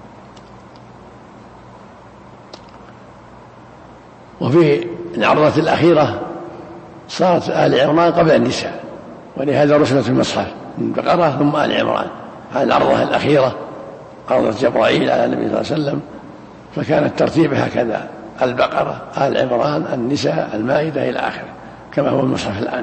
Speaker 2: وفي العرضة الأخيرة صارت آل عمران قبل النساء، ولهذا رسلت المصحف من بقرة ثم آل عمران على العرضة الأخيرة، عرضة جبرائيل على النبي صلى الله عليه وسلم، فكان الترتيب هكذا: البقرة، آل عمران، النساء، المائدة، إلى آخره، كما هو المصحف الآن.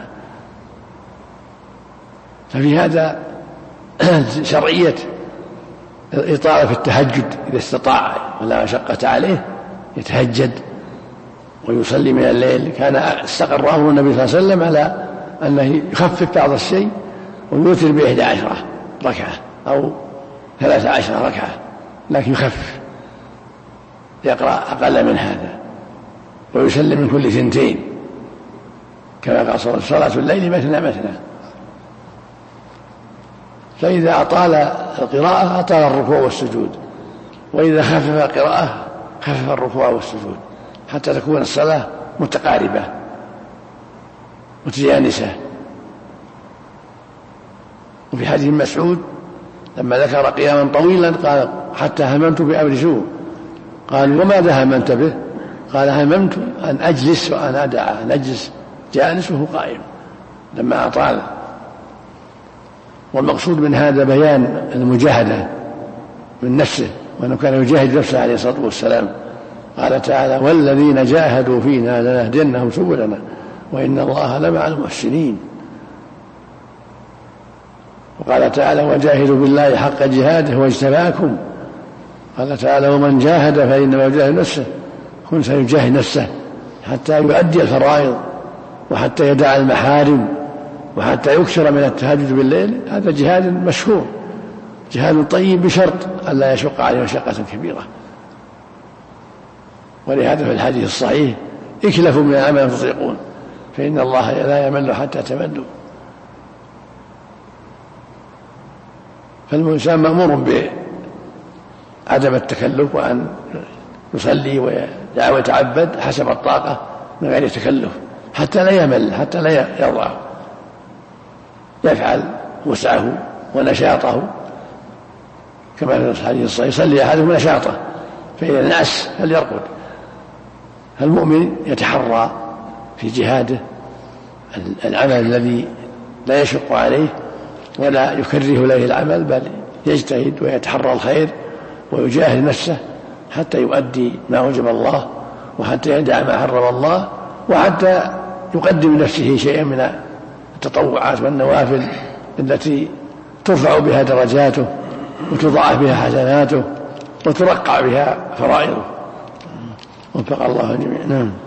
Speaker 2: ففي هذا شرعية الإطالة في التهجد إذا استطاع ولا مشقة عليه يتهجد ويصلي من الليل. كان استقر أمر النبي صلى الله عليه وسلم على أنه يخفف بعض الشيء ويوتر بإحدى عشرة ركعة أو ثلاثة عشرة ركعة، لكن يخفف يقرأ أقل من هذا ويسلم من كل ثنتين، كما قال صلاة الليل مثنى مثنى. فإذا أطال القراءة أطال الركوع والسجود، وإذا خفف القراءة خفف الركوع والسجود، حتى تكون الصلاة متقاربة متجانسة. وفي حديث مسعود لما ذكر قياما طويلا قال: حتى هممت بأمر سوء. قال: وماذا هممت به؟ قال: هممت أن أجلس وأنا أدعى، أن أجلس جالس وهو قائم، لما أطال. والمقصود من هذا بيان المجاهدة من نفسه، وأنه كان يجاهد نفسه عليه الصلاة والسلام. قال تعالى: والذين جاهدوا فينا لنهدينهم سبلنا وإن الله لمع المحسنين. وقال تعالى: وجاهدوا بالله حق جهاده واجتباكم. قال تعالى: ومن جاهد فإنما يجاهد نفسه. كن سيجاهد نفسه حتى يؤدي الفرائض وحتى يدع المحارم وحتى يكثر من التهجد بالليل. هذا جهاد مشهور، جهاد طيب، بشرط ألا يشق عليه مشقة كبيرة. ولهذا في الحديث الصحيح: اكلفوا من العمل تطيقون فإن الله لا يمل حتى تملوا. فالإنسان مأمور عدم التكلف، وأن يصلي ويتعبد حسب الطاقة من غير تكلف حتى لا يمل، حتى لا يضعف، يفعل وسعه ونشاطه كما في الحديث الصحيح: يصلي أحدهم نشاطه فإذا نعس فليرقد. المؤمن يتحرى في جهاده العمل الذي لا يشق عليه ولا يكره إليه العمل، بل يجتهد ويتحرى الخير ويجاهد نفسه حتى يؤدي ما وجب الله، وحتى يدع ما حرم الله، وحتى يقدم لنفسه شيئا من التطوعات والنوافل التي ترفع بها درجاته وتضاعف بها حسناته وترقع بها فرائضه. وفق الله الجميع. نعم.